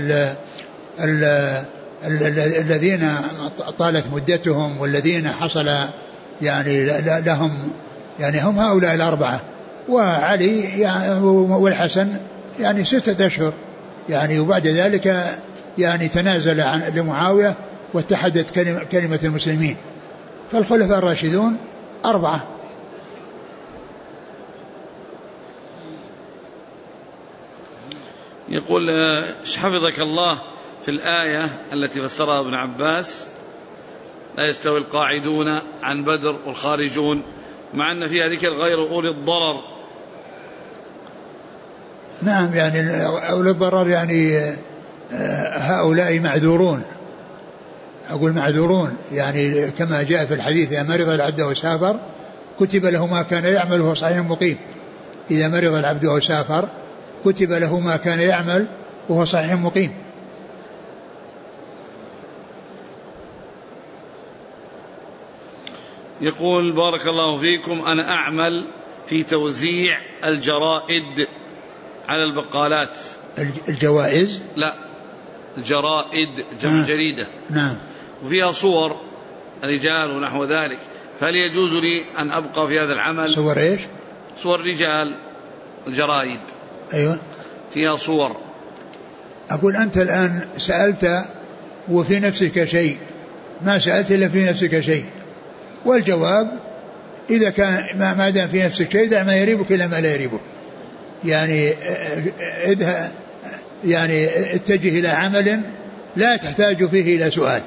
الذين طالت مدتهم والذين حصل يعني لهم يعني هم هؤلاء الأربعة، وعلي يعني والحسن يعني 6 أشهر يعني، وبعد ذلك يعني تنازل لمعاوية واتحدت كلمة المسلمين. فالخلفاء الراشدون 4. يقول حفظك الله، في الآية التي فسرها ابن عباس لا يستوي القاعدون عن بدر والخارجون، مع أن فيها ذكر غير أولي الضرر. نعم، يعني أولي الضرر يعني هؤلاء معذورون، أقول معذورون، يعني كما جاء في الحديث: إذا مرض العبد أو سافر كتب له ما كان يعمل وهو صحيح مقيم. إذا مرض العبد أو سافر كتب له ما كان يعمل وهو صحيح مقيم. يقول: بارك الله فيكم، أنا أعمل في توزيع الجرائد على البقالات. الجوائز؟ لا، الجرائد جمع جريدة. نعم. وفيها صور رجال ونحو ذلك، فهل يجوز لي أن أبقى في هذا العمل؟ صور إيش؟ صور رجال، الجرائد. أيوة، فيها صور. أقول أنت الآن سألت وفي نفسك شيء، ما سألت إلا في نفسك شيء، والجواب إذا كان ما دام في نفسك شيء دع ما يريبك إلى ما لا يريبك. يعني اتجه إلى عمل لا تحتاج فيه إلى سؤال.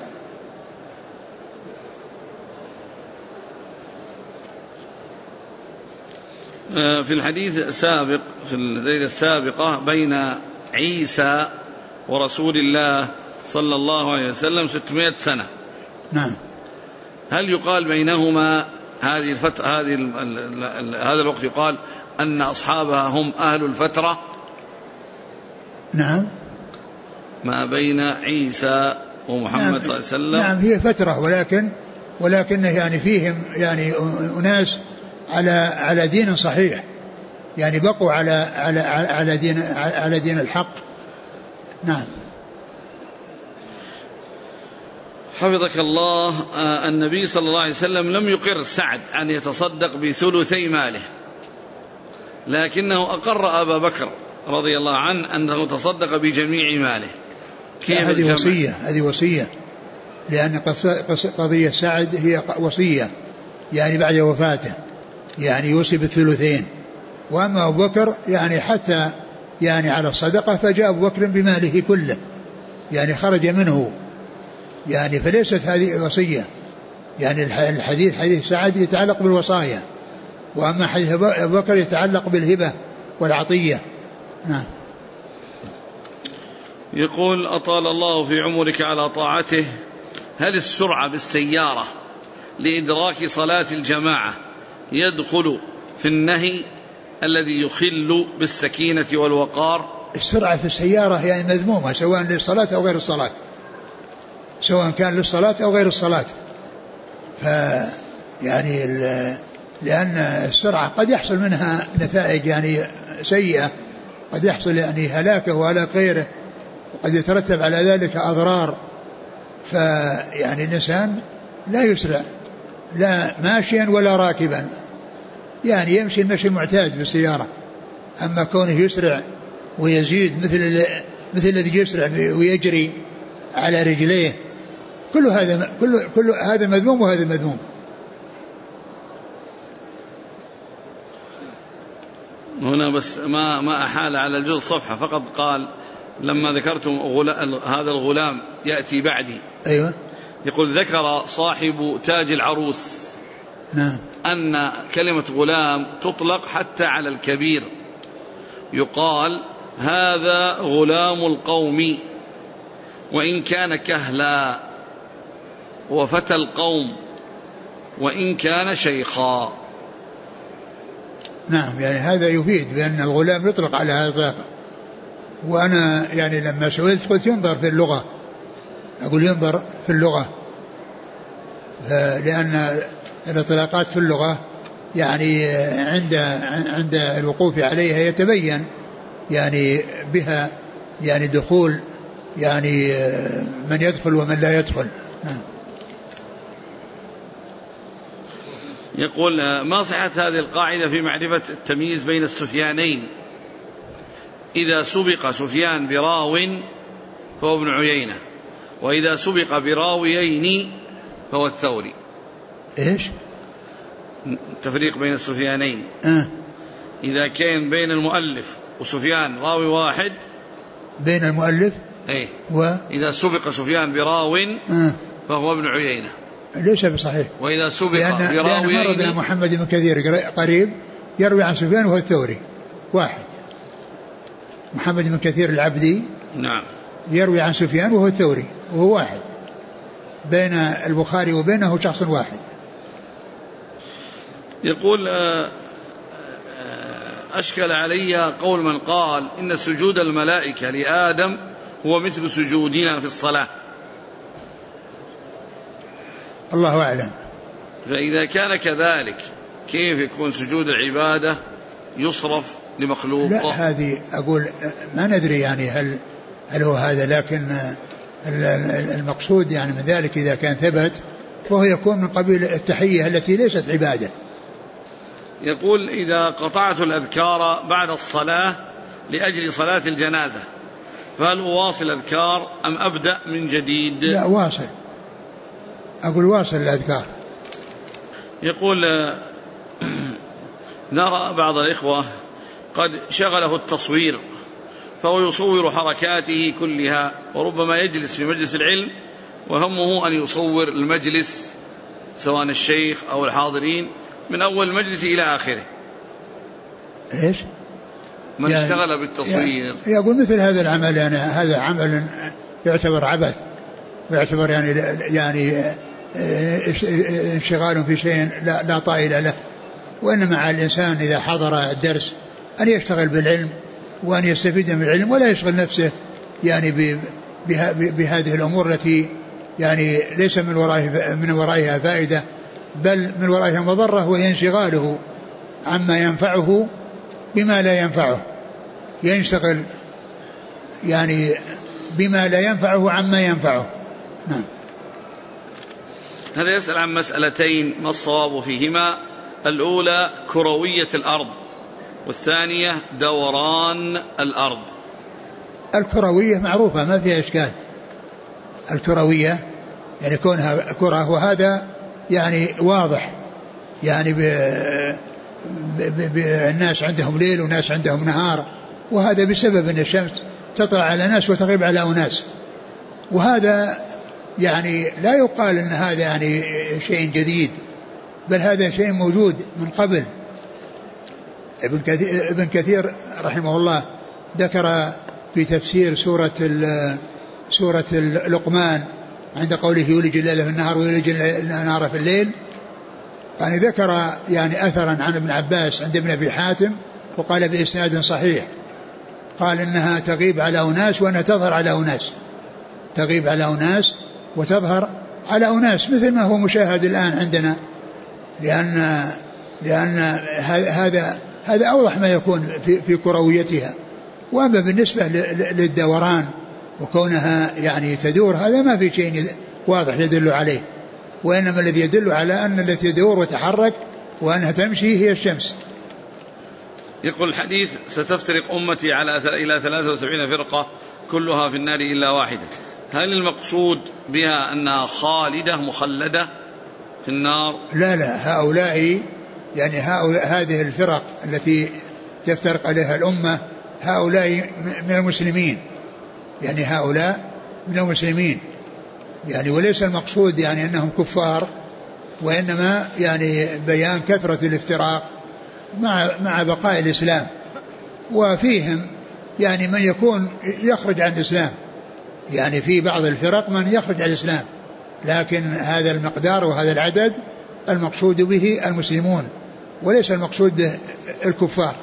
في الحديث السابق، في الليلة السابقة، بين عيسى ورسول الله صلى الله عليه وسلم 600 سنة. نعم. هل يقال بينهما هذه الفترة، هذا الوقت يقال أن أصحابها هم أهل الفترة؟ نعم. ما بين عيسى ومحمد نعم. صلى الله عليه وسلم. نعم، هي فترة، ولكن يعني فيهم يعني أناس على دين صحيح، يعني بقوا على دين الحق. نعم. حفظك الله، النبي صلى الله عليه وسلم لم يقر سعد أن يتصدق بثلثي ماله، لكنه أقر أبا بكر رضي الله عنه أنه تصدق بجميع ماله. هذه وصية، لأن قضية سعد هي وصية، يعني بعد وفاته يعني يوصي بالثلثين. وأما أبو بكر يعني حتى يعني على الصدقة، فجاء أبو بكر بماله كله، يعني خرج منه، يعني فليست هذه وصية. يعني الحديث حديث سعد يتعلق بالوصايا، وأما حديث أبو بكر يتعلق بالهبة والعطية. نعم. يقول: أطال الله في عمرك على طاعته، هل السرعة بالسيارة لإدراك صلاة الجماعة يدخل في النهي الذي يخل بالسكينة والوقار؟ السرعة في السيارة يعني مذمومة، سواء للصلاة أو غير الصلاة، سواء كان للصلاة أو غير الصلاة. يعني لأن السرعة قد يحصل منها نتائج يعني سيئة، قد يحصل يعني هلاكه وهلاك غيره، وقد يترتب على ذلك أضرار. فيعني الإنسان لا يسرع لا ماشيا ولا راكبا، يعني يمشي المشي المعتاد بالسيارة. أما كونه يسرع ويزيد مثل الذي يسرع ويجري على رجليه، كل هذا مذموم وهذا مذموم. هنا بس ما أحال على الجزء صفحة، فقط قال: لما ذكرتم هذا الغلام يأتي بعدي. أيوة. يقول: ذكر صاحب تاج العروس نعم أن كلمة غلام تطلق حتى على الكبير، يقال: هذا غلام القوم وإن كان كهلا، وفتى القوم وإن كان شيخا. نعم، يعني هذا يفيد بأن الغلام يطلق على هذا. وأنا يعني لما سئلت قلت ينظر في اللغة، أقول ينظر في اللغة، لأن الإطلاقات في اللغة يعني عند الوقوف عليها يتبين يعني بها يعني دخول يعني من يدخل ومن لا يدخل. يقول: ما صحة هذه القاعدة في معرفة التمييز بين السفيانين؟ إذا سبق سفيان براو فهو ابن عيينة، وإذا سبق براويين فهو الثوري. إيش التفريق بين السفيانين؟ إذا كان بين المؤلف وسفيان راوي واحد بين المؤلف إذا سبق سفيان براو فهو ابن عيينة ليس بصحيح. وإذا سبق براويين لأن مر بن محمد بن كثير قريب يروي عن سفيان وهو الثوري واحد. محمد بن كثير العبدي نعم يروي عن سفيان وهو الثوري وهو واحد، بين البخاري وبينه شخص واحد. يقول أشكل علي قول من قال إن سجود الملائكة لآدم هو مثل سجودنا في الصلاة. الله أعلم. فإذا كان كذلك كيف يكون سجود العبادة يصرف لمخلوق؟ لا هذه أقول ما ندري يعني هل هو هذا، لكن المقصود يعني من ذلك إذا كان ثبت فهو يكون من قبيل التحية التي ليست عبادة. يقول إذا قطعت الأذكار بعد الصلاة لأجل صلاة الجنازة فهل أواصل الأذكار أم أبدأ من جديد؟ لا واصل، أقول واصل الأذكار. يقول نرى بعض الإخوة قد شغله التصوير فهو يصور حركاته كلها، وربما يجلس في مجلس العلم وهمه أن يصور المجلس سواء الشيخ أو الحاضرين من أول المجلس إلى آخره. إيش؟ من يعني اشتغل بالتصوير يقول مثل هذا العمل يعني هذا عمل يعتبر عبث، ويعتبر يعني انشغال في شيء لا طائل له. وإنما على الإنسان إذا حضر الدرس أن يشتغل بالعلم وأن يستفيد من العلم ولا يشغل نفسه يعني بهذه الأمور التي يعني ليس من ورائها فائدة بل من ورائها مضرة، وهي انشغاله عما ينفعه بما لا ينفعه، ينشغل يعني بما لا ينفعه عما ينفعه. نعم. هذا يسأل عن مسألتين ما الصواب فيهما؟ الأولى كروية الأرض، والثانية دوران الأرض. الكروية معروفة ما فيها إشكال، الكروية يعني كونها كرة، وهذا يعني واضح يعني الناس عندهم ليل وناس عندهم نهار، وهذا بسبب أن الشمس تطلع على ناس وتغيب على أناس، وهذا يعني لا يقال أن هذا يعني شيء جديد، بل هذا شيء موجود من قبل. ابن كثير رحمه الله ذكر في تفسير سورة لقمان عند قوله يولج الليل في النهار ويولج النهار في الليل، يعني ذكر يعني أثرا عن ابن عباس عند ابن أبي حاتم وقال بإسناد صحيح، قال إنها تغيب على أناس وأنها تظهر على أناس، تغيب على أناس وتظهر على أناس، مثل ما هو مشاهد الآن عندنا، لأن هذا أوضح ما يكون في كرويتها. وأما بالنسبة للدوران وكونها يعني تدور، هذا ما في شيء واضح يدل عليه، وإنما الذي يدل على أن التي تدور وتحرك وأنها تمشي هي الشمس. يقول الحديث ستفترق أمتي إلى 73 فرقة كلها في النار إلا واحدة، هل المقصود بها أنها خالدة مخلدة في النار؟ لا هؤلاء يعني هذه الفرق التي تفترق عليها الأمة هؤلاء من المسلمين، يعني هؤلاء من المسلمين يعني، وليس المقصود يعني أنهم كفار، وإنما يعني بيان كثرة الافتراق مع بقاء الإسلام. وفيهم يعني من يكون يخرج عن الإسلام، يعني في بعض الفرق من يخرج عن الإسلام، لكن هذا المقدار وهذا العدد المقصود به المسلمون وليس المقصود به الكفار.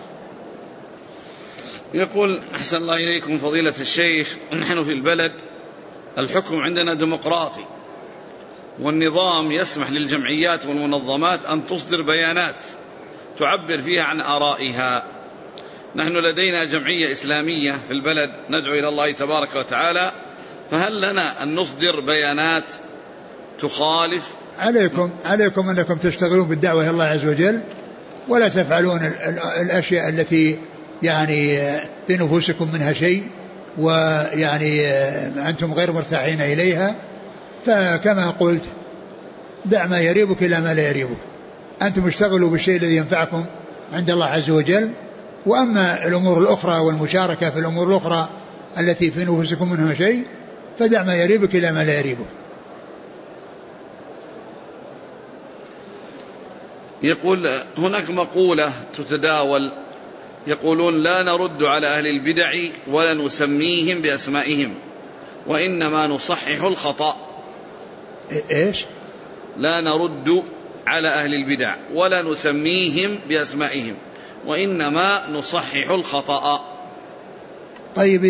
يقول أحسن الله إليكم فضيلة الشيخ، نحن في البلد الحكم عندنا ديمقراطي، والنظام يسمح للجمعيات والمنظمات أن تصدر بيانات تعبر فيها عن آرائها. نحن لدينا جمعية إسلامية في البلد ندعو إلى الله تبارك وتعالى، فهل لنا أن نصدر بيانات تخالف؟ عليكم أنكم تشتغلون بالدعوة إلى الله عز وجل، ولا تفعلون الأشياء التي يعني في نفوسكم منها شيء ويعني أنتم غير مرتاحين إليها. فكما قلت دع ما يريبك إلى ما لا يريبك، أنتم اشتغلوا بالشيء الذي ينفعكم عند الله عز وجل، وأما الأمور الأخرى والمشاركة في الأمور الأخرى التي في نفوسكم منها شيء فدع ما يريبك إلى ما لا يريبك. يقول هناك مقولة تتداول يقولون لا نرد على أهل البدع ولا نسميهم بأسمائهم وإنما نصحح الخطأ. إيش؟ لا نرد على أهل البدع ولا نسميهم بأسمائهم وإنما نصحح الخطأ. طيب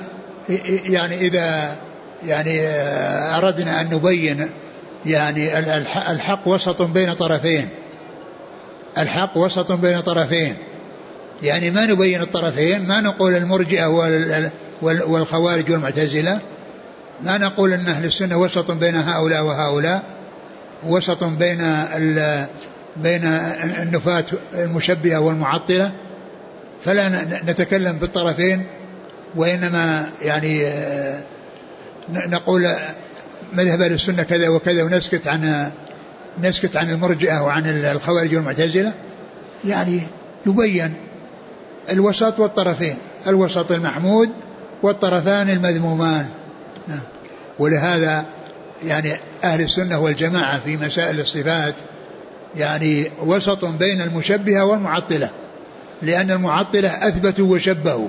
إذا أردنا أن نبين يعني الحق وسط بين طرفين، الحق وسط بين طرفين، يعني ما نبين الطرفين، ما نقول المرجئة والخوارج والمعتزلة، ما نقول أن أهل السنة وسط بين هؤلاء وهؤلاء، وسط بين النفاة المشبهة والمعطلة، فلا نتكلم بالطرفين، وإنما يعني نقول مذهب أهل السنة كذا وكذا ونسكت عن المرجئة وعن الخوارج والمعتزلة، يعني يبين الوسط والطرفين، الوسط المحمود والطرفان المذمومان. ولهذا يعني أهل السنة والجماعة في مسائل الصفات يعني وسط بين المشبهة والمعطلة، لأن المعطلة أثبتوا وشبهوا،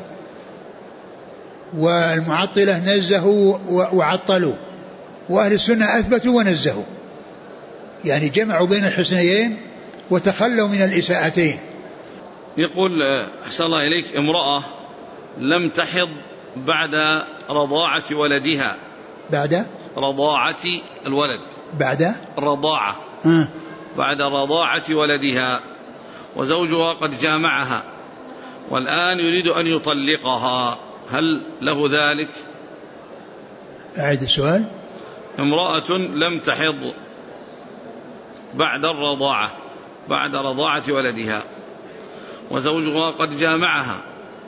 والمعطلة نزهوا وعطلوا، وأهل السنة أثبتوا ونزهوا، يعني جمعوا بين الحسنيين وتخلوا من الإساءتين. يقول أحسن الله إليك امرأة لم تحض بعد رضاعة ولدها، بعد رضاعة الولد، بعد الرضاعة بعد رضاعة ولدها، وزوجها قد جامعها والآن يريد أن يطلقها، هل له ذلك؟ أعيد السؤال. امرأة لم تحض بعد الرضاعة، بعد رضاعة ولدها، وزوجها قد جامعها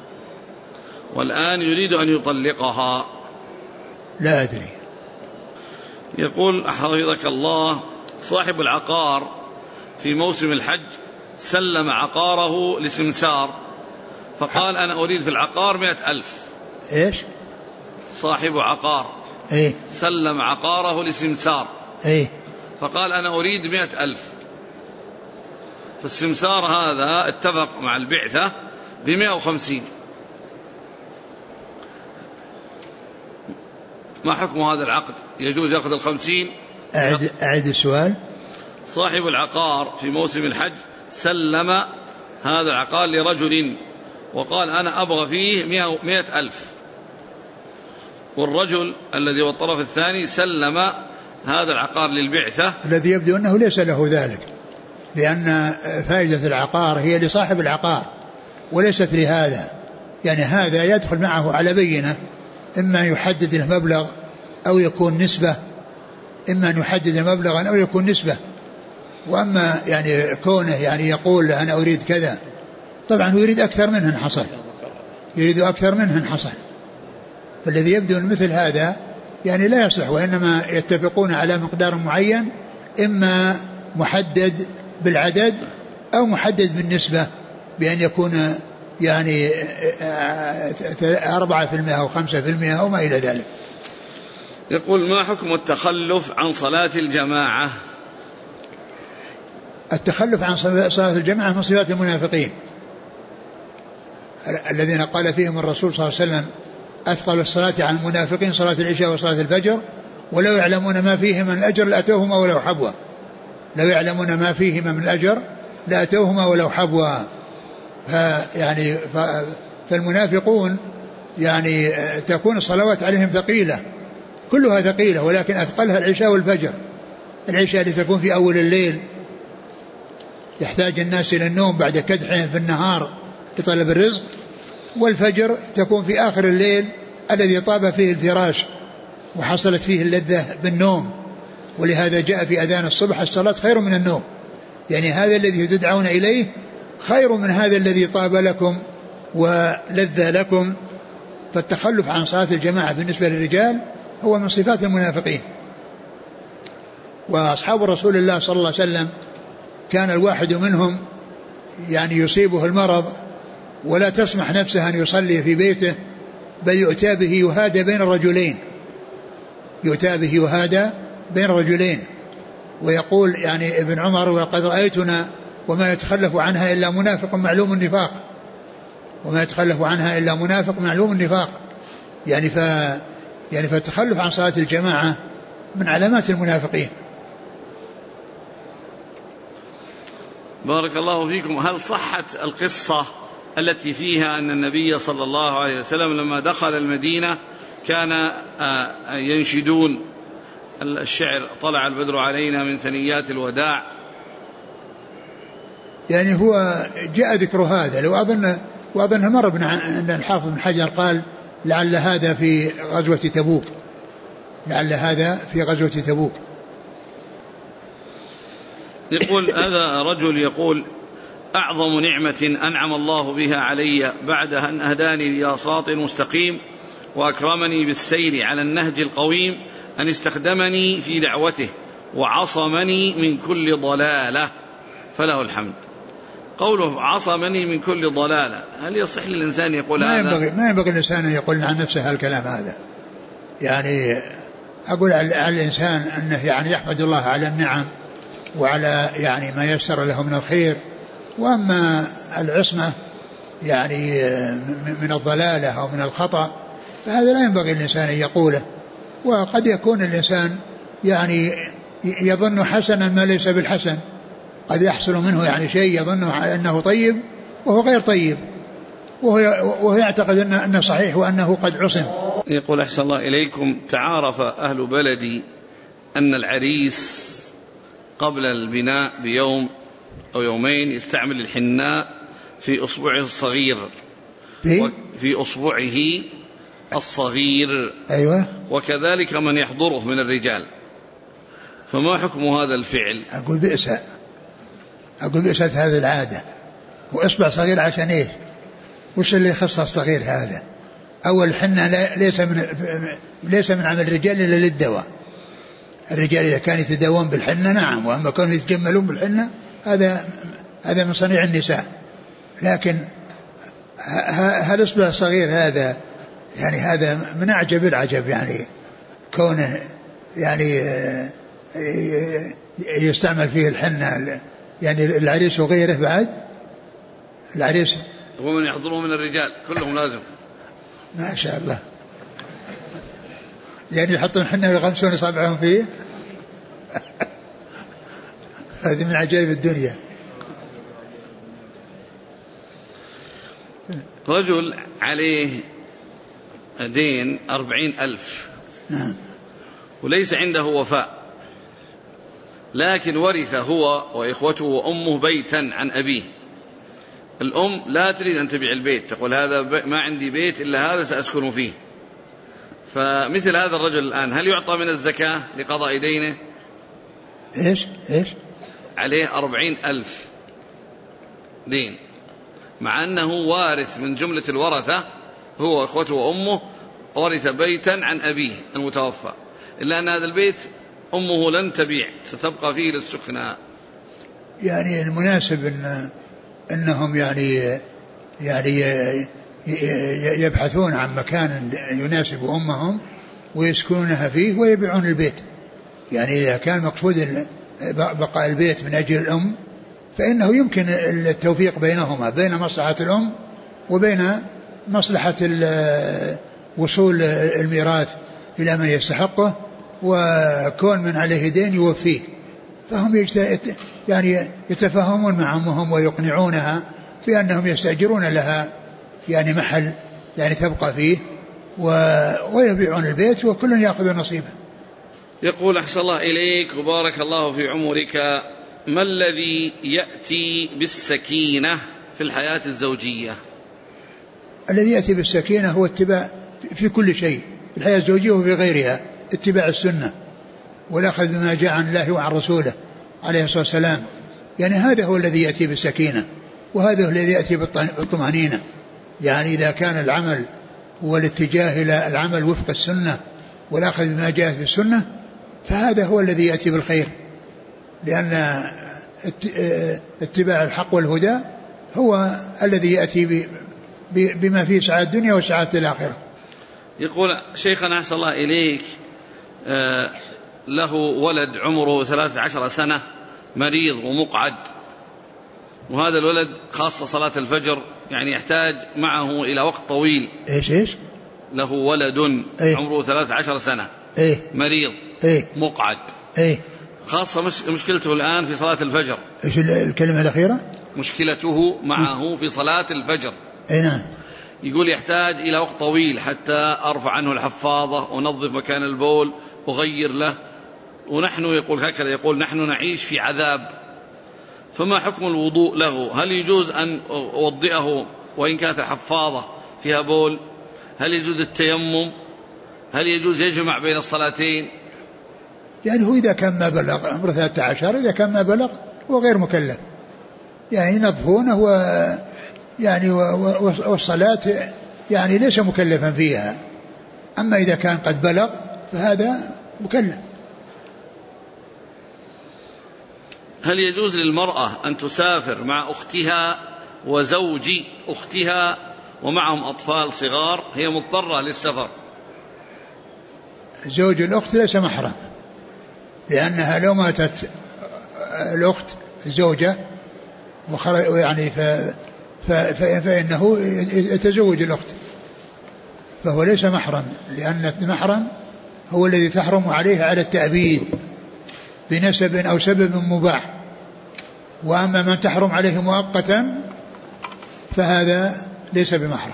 والآن يريد أن يطلقها، لا أدري. يقول حفظك الله صاحب العقار في موسم الحج سلم عقاره لسمسار فقال أنا أريد في العقار 100,000. إيش؟ صاحب عقار إيه؟ سلم عقاره لسمسار إيه؟ فقال أنا أريد 100,000، فالسمسار هذا اتفق مع البعثة ب150، ما حكم هذا العقد؟ يجوز يأخذ 50؟ أعد السؤال. صاحب العقار في موسم الحج سلم هذا العقار لرجل وقال أنا أبغى فيه 100,000، والرجل الذي هو الطرف الثاني سلم هذا العقار للبعثة. الذي يبدو أنه ليس له ذلك، لأن فائدة العقار هي لصاحب العقار وليست لهذا، يعني هذا يدخل معه على بينة، إما يحدد المبلغ أو يكون نسبة، إما أن يحدد مبلغا أو يكون نسبة. وأما يعني كونه يعني يقول أنا أريد كذا، طبعا هو يريد أكثر منه إن حصل، يريد أكثر منه إن حصل، فالذي يبدو أن مثل هذا يعني لا يصلح، وإنما يتفقون على مقدار معين، إما محدد بالعدد أو محدد بالنسبة، بأن يكون يعني 4% أو 5% أو ما إلى ذلك. يقول ما حكم التخلف عن صلاة الجماعة؟ التخلف عن صلاة الجماعة من صفات المنافقين الذين قال فيهم الرسول صلى الله عليه وسلم أثقل الصلاة عن المنافقين صلاة العشاء وصلاة الفجر ولو يعلمون ما فيهما من الأجر لأتوهما ولو حبوا، لو يعلمون ما فيهما من الأجر لأتوهما ولو حبوا. يعني فالمنافقون يعني تكون الصلوات عليهم ثقيلة، كلها ثقيلة، ولكن أثقلها العشاء والفجر. العشاء لتكون في أول الليل يحتاج الناس إلى النوم بعد كدحهم في النهار لطلب الرزق، والفجر تكون في آخر الليل الذي طاب فيه الفراش وحصلت فيه اللذة بالنوم، ولهذا جاء في أذان الصبح الصلاة خير من النوم، يعني هذا الذي تدعون إليه خير من هذا الذي طاب لكم ولذ لكم. فالتخلف عن صلاة الجماعة بالنسبة للرجال هو من صفات المنافقين. وأصحاب رسول الله صلى الله عليه وسلم كان الواحد منهم يعني يصيبه المرض ولا تسمح نفسه أن يصلي في بيته بل يؤتى به يهادى بين الرجلين، يؤتى به يهادى بين الرجلين. ويقول يعني ابن عمر: وقد رأيتنا وما يتخلف عنها إلا منافق معلوم النفاق، وما يتخلف عنها إلا منافق معلوم النفاق. يعني فالتخلف عن صلاة الجماعة من علامات المنافقين. بارك الله فيكم. هل صحت القصة التي فيها أن النبي صلى الله عليه وسلم لما دخل المدينة كان ينشدون الشعر: طلع البدر علينا من ثنيات الوداع؟ يعني هو جاء ذكر هذا، لو وأظن مر أن الحافظ بن حجر قال لعل هذا في غزوة تبوك، لعل هذا في غزوة تبوك. يقول هذا رجل يقول: أعظم نعمة أنعم الله بها علي بعد أن أهداني إلى صراط مستقيم وأكرمني بالسير على النهج القويم أن استخدمني في دعوته وعصمني من كل ضلالة، فله الحمد. قوله عصمني من كل ضلالة، هل يصح للإنسان يقول هذا؟ ما ينبغي الإنسان أن يقول عن نفسه هالكلام هذا. يعني أقول على الإنسان أنه يعني يحمد الله على النعم وعلى يعني ما يسر له من الخير، وأما العصمة يعني من الضلالة أو من الخطأ فهذا لا ينبغي الإنسان أن يقوله. وقد يكون الإنسان يعني يظن حسنا ما ليس بالحسن، قد يحصل منه يعني شيء يظن أنه طيب وهو غير طيب، وهو يعتقد أنه صحيح وأنه قد عصم. يقول: أحسن الله إليكم، تعارف أهل بلدي أن العريس قبل البناء بيوم أو يومين يستعمل الحناء في أصبعه الصغير، في أصبعه الصغير، أيوة، وكذلك من يحضره من الرجال، فما حكم هذا الفعل؟ أقول بئست هذه العادة. وإصبع صغير عشان إيه؟ وش اللي يخص الصغير هذا؟ أول حنة ليس من عمل الرجال إلا للدواء. الرجال إذا كانوا يتداوون بالحنة نعم، وأما كانوا يتجملون بالحنة هذا من صنيع النساء. لكن هل الإصبع الصغير هذا يعني هذا من أعجب العجب، يعني كونه يعني يستعمل فيه الحنة، يعني العريس وغيره بعد العريس ومن يحضرون من الرجال كلهم لازم ما شاء الله، يعني يحطون حنة ويغمسون أصابعهم فيه. هذه من عجائب الدنيا. رجل عليه دين 40,000 نعم، وليس عنده وفاء، لكن ورث هو وإخوته وأمه بيتا عن أبيه. الأم لا تريد أن تبيع البيت، تقول هذا ما عندي بيت إلا هذا سأسكن فيه. فمثل هذا الرجل الآن هل يعطى من الزكاة لقضاء دينه؟ إيش عليه 40,000 دين، مع أنه وارث من جملة الورثة، هو وإخوته وأمه ورث بيتا عن أبيه المتوفى، إلا أن هذا البيت أمه لن تبيع، ستبقى فيه للسكنى. يعني المناسب أنهم يعني يبحثون عن مكان يناسب أمهم ويسكنونها فيه ويبيعون البيت. يعني إذا كان مقصود بقاء البيت من أجل الأم فإنه يمكن التوفيق بينهما، بين مصلحة الأم وبين مصلحة وصول الميراث إلى من يستحقه، وكون من عليه دين يوفيه. فهم يعني يتفاهمون مع أمهم ويقنعونها بأنهم يستأجرون لها يعني محل يعني تبقى فيه ويبيعون البيت وكل يأخذ نصيبه. يقول: أحسن الله إليك وبارك الله في عمرك، ما الذي يأتي بالسكينة في الحياة الزوجية؟ الذي يأتي بالسكينة هو اتباع في كل شيء في الحياة الزوجية وفي غيرها، اتباع السنة والأخذ بما جاء عن الله وعن رسوله عليه الصلاة والسلام. يعني هذا هو الذي يأتي بالسكينة، وهذا هو الذي يأتي بالطمأنينة. يعني إذا كان العمل والاتجاه إلى العمل وفق السنة والأخذ بما جاء في السنة فهذا هو الذي يأتي بالخير، لأن اتباع الحق والهدى هو الذي يأتي بما فيه سعادة الدنيا وسعادة الآخرة. يقول شيخنا أحسن الله إليك، له ولد عمره 13 سنة مريض ومقعد، وهذا الولد خاصة صلاة الفجر يعني يحتاج معه إلى وقت طويل. إيش له ولد عمره 13 سنة مريض مقعد، خاصة مشكلته الآن في صلاة الفجر. إيش الكلمة الأخيرة؟ مشكلته معه في صلاة الفجر. نعم. يقول يحتاج إلى وقت طويل حتى أرفع عنه الحفاظة ونظف مكان البول وغير له، ونحن يقول هكذا، يقول نحن نعيش في عذاب، فما حكم الوضوء له؟ هل يجوز أن أوضئه وإن كانت الحفاظة فيها بول؟ هل يجوز التيمم؟ هل يجوز يجمع بين الصلاتين؟ يعني هو إذا كان ما بلغ عمره 13، إذا كان ما بلغ هو غير مكلف، يعني ينظفونه يعني والصلاة يعني ليس مكلفا فيها. أما إذا كان قد بلغ فهذا مكلف. هل يجوز للمرأة أن تسافر مع أختها وزوج أختها ومعهم أطفال صغار، هي مضطرة للسفر؟ زوج الأخت ليس محرم، لأنها لو ماتت الأخت الزوجة يعني فإنه يتزوج الأخت، فهو ليس محرم، لأن المحرم هو الذي تحرم عليه على التأبيد بنسب أو سبب مباح، وأما من تحرم عليه مؤقتا فهذا ليس بمحرم.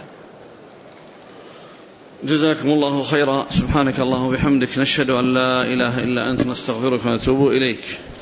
جزاكم الله خيرا. سبحانك اللهم وبحمدك، نشهد أن لا إله إلا أنت، نستغفرك ونتوب إليك.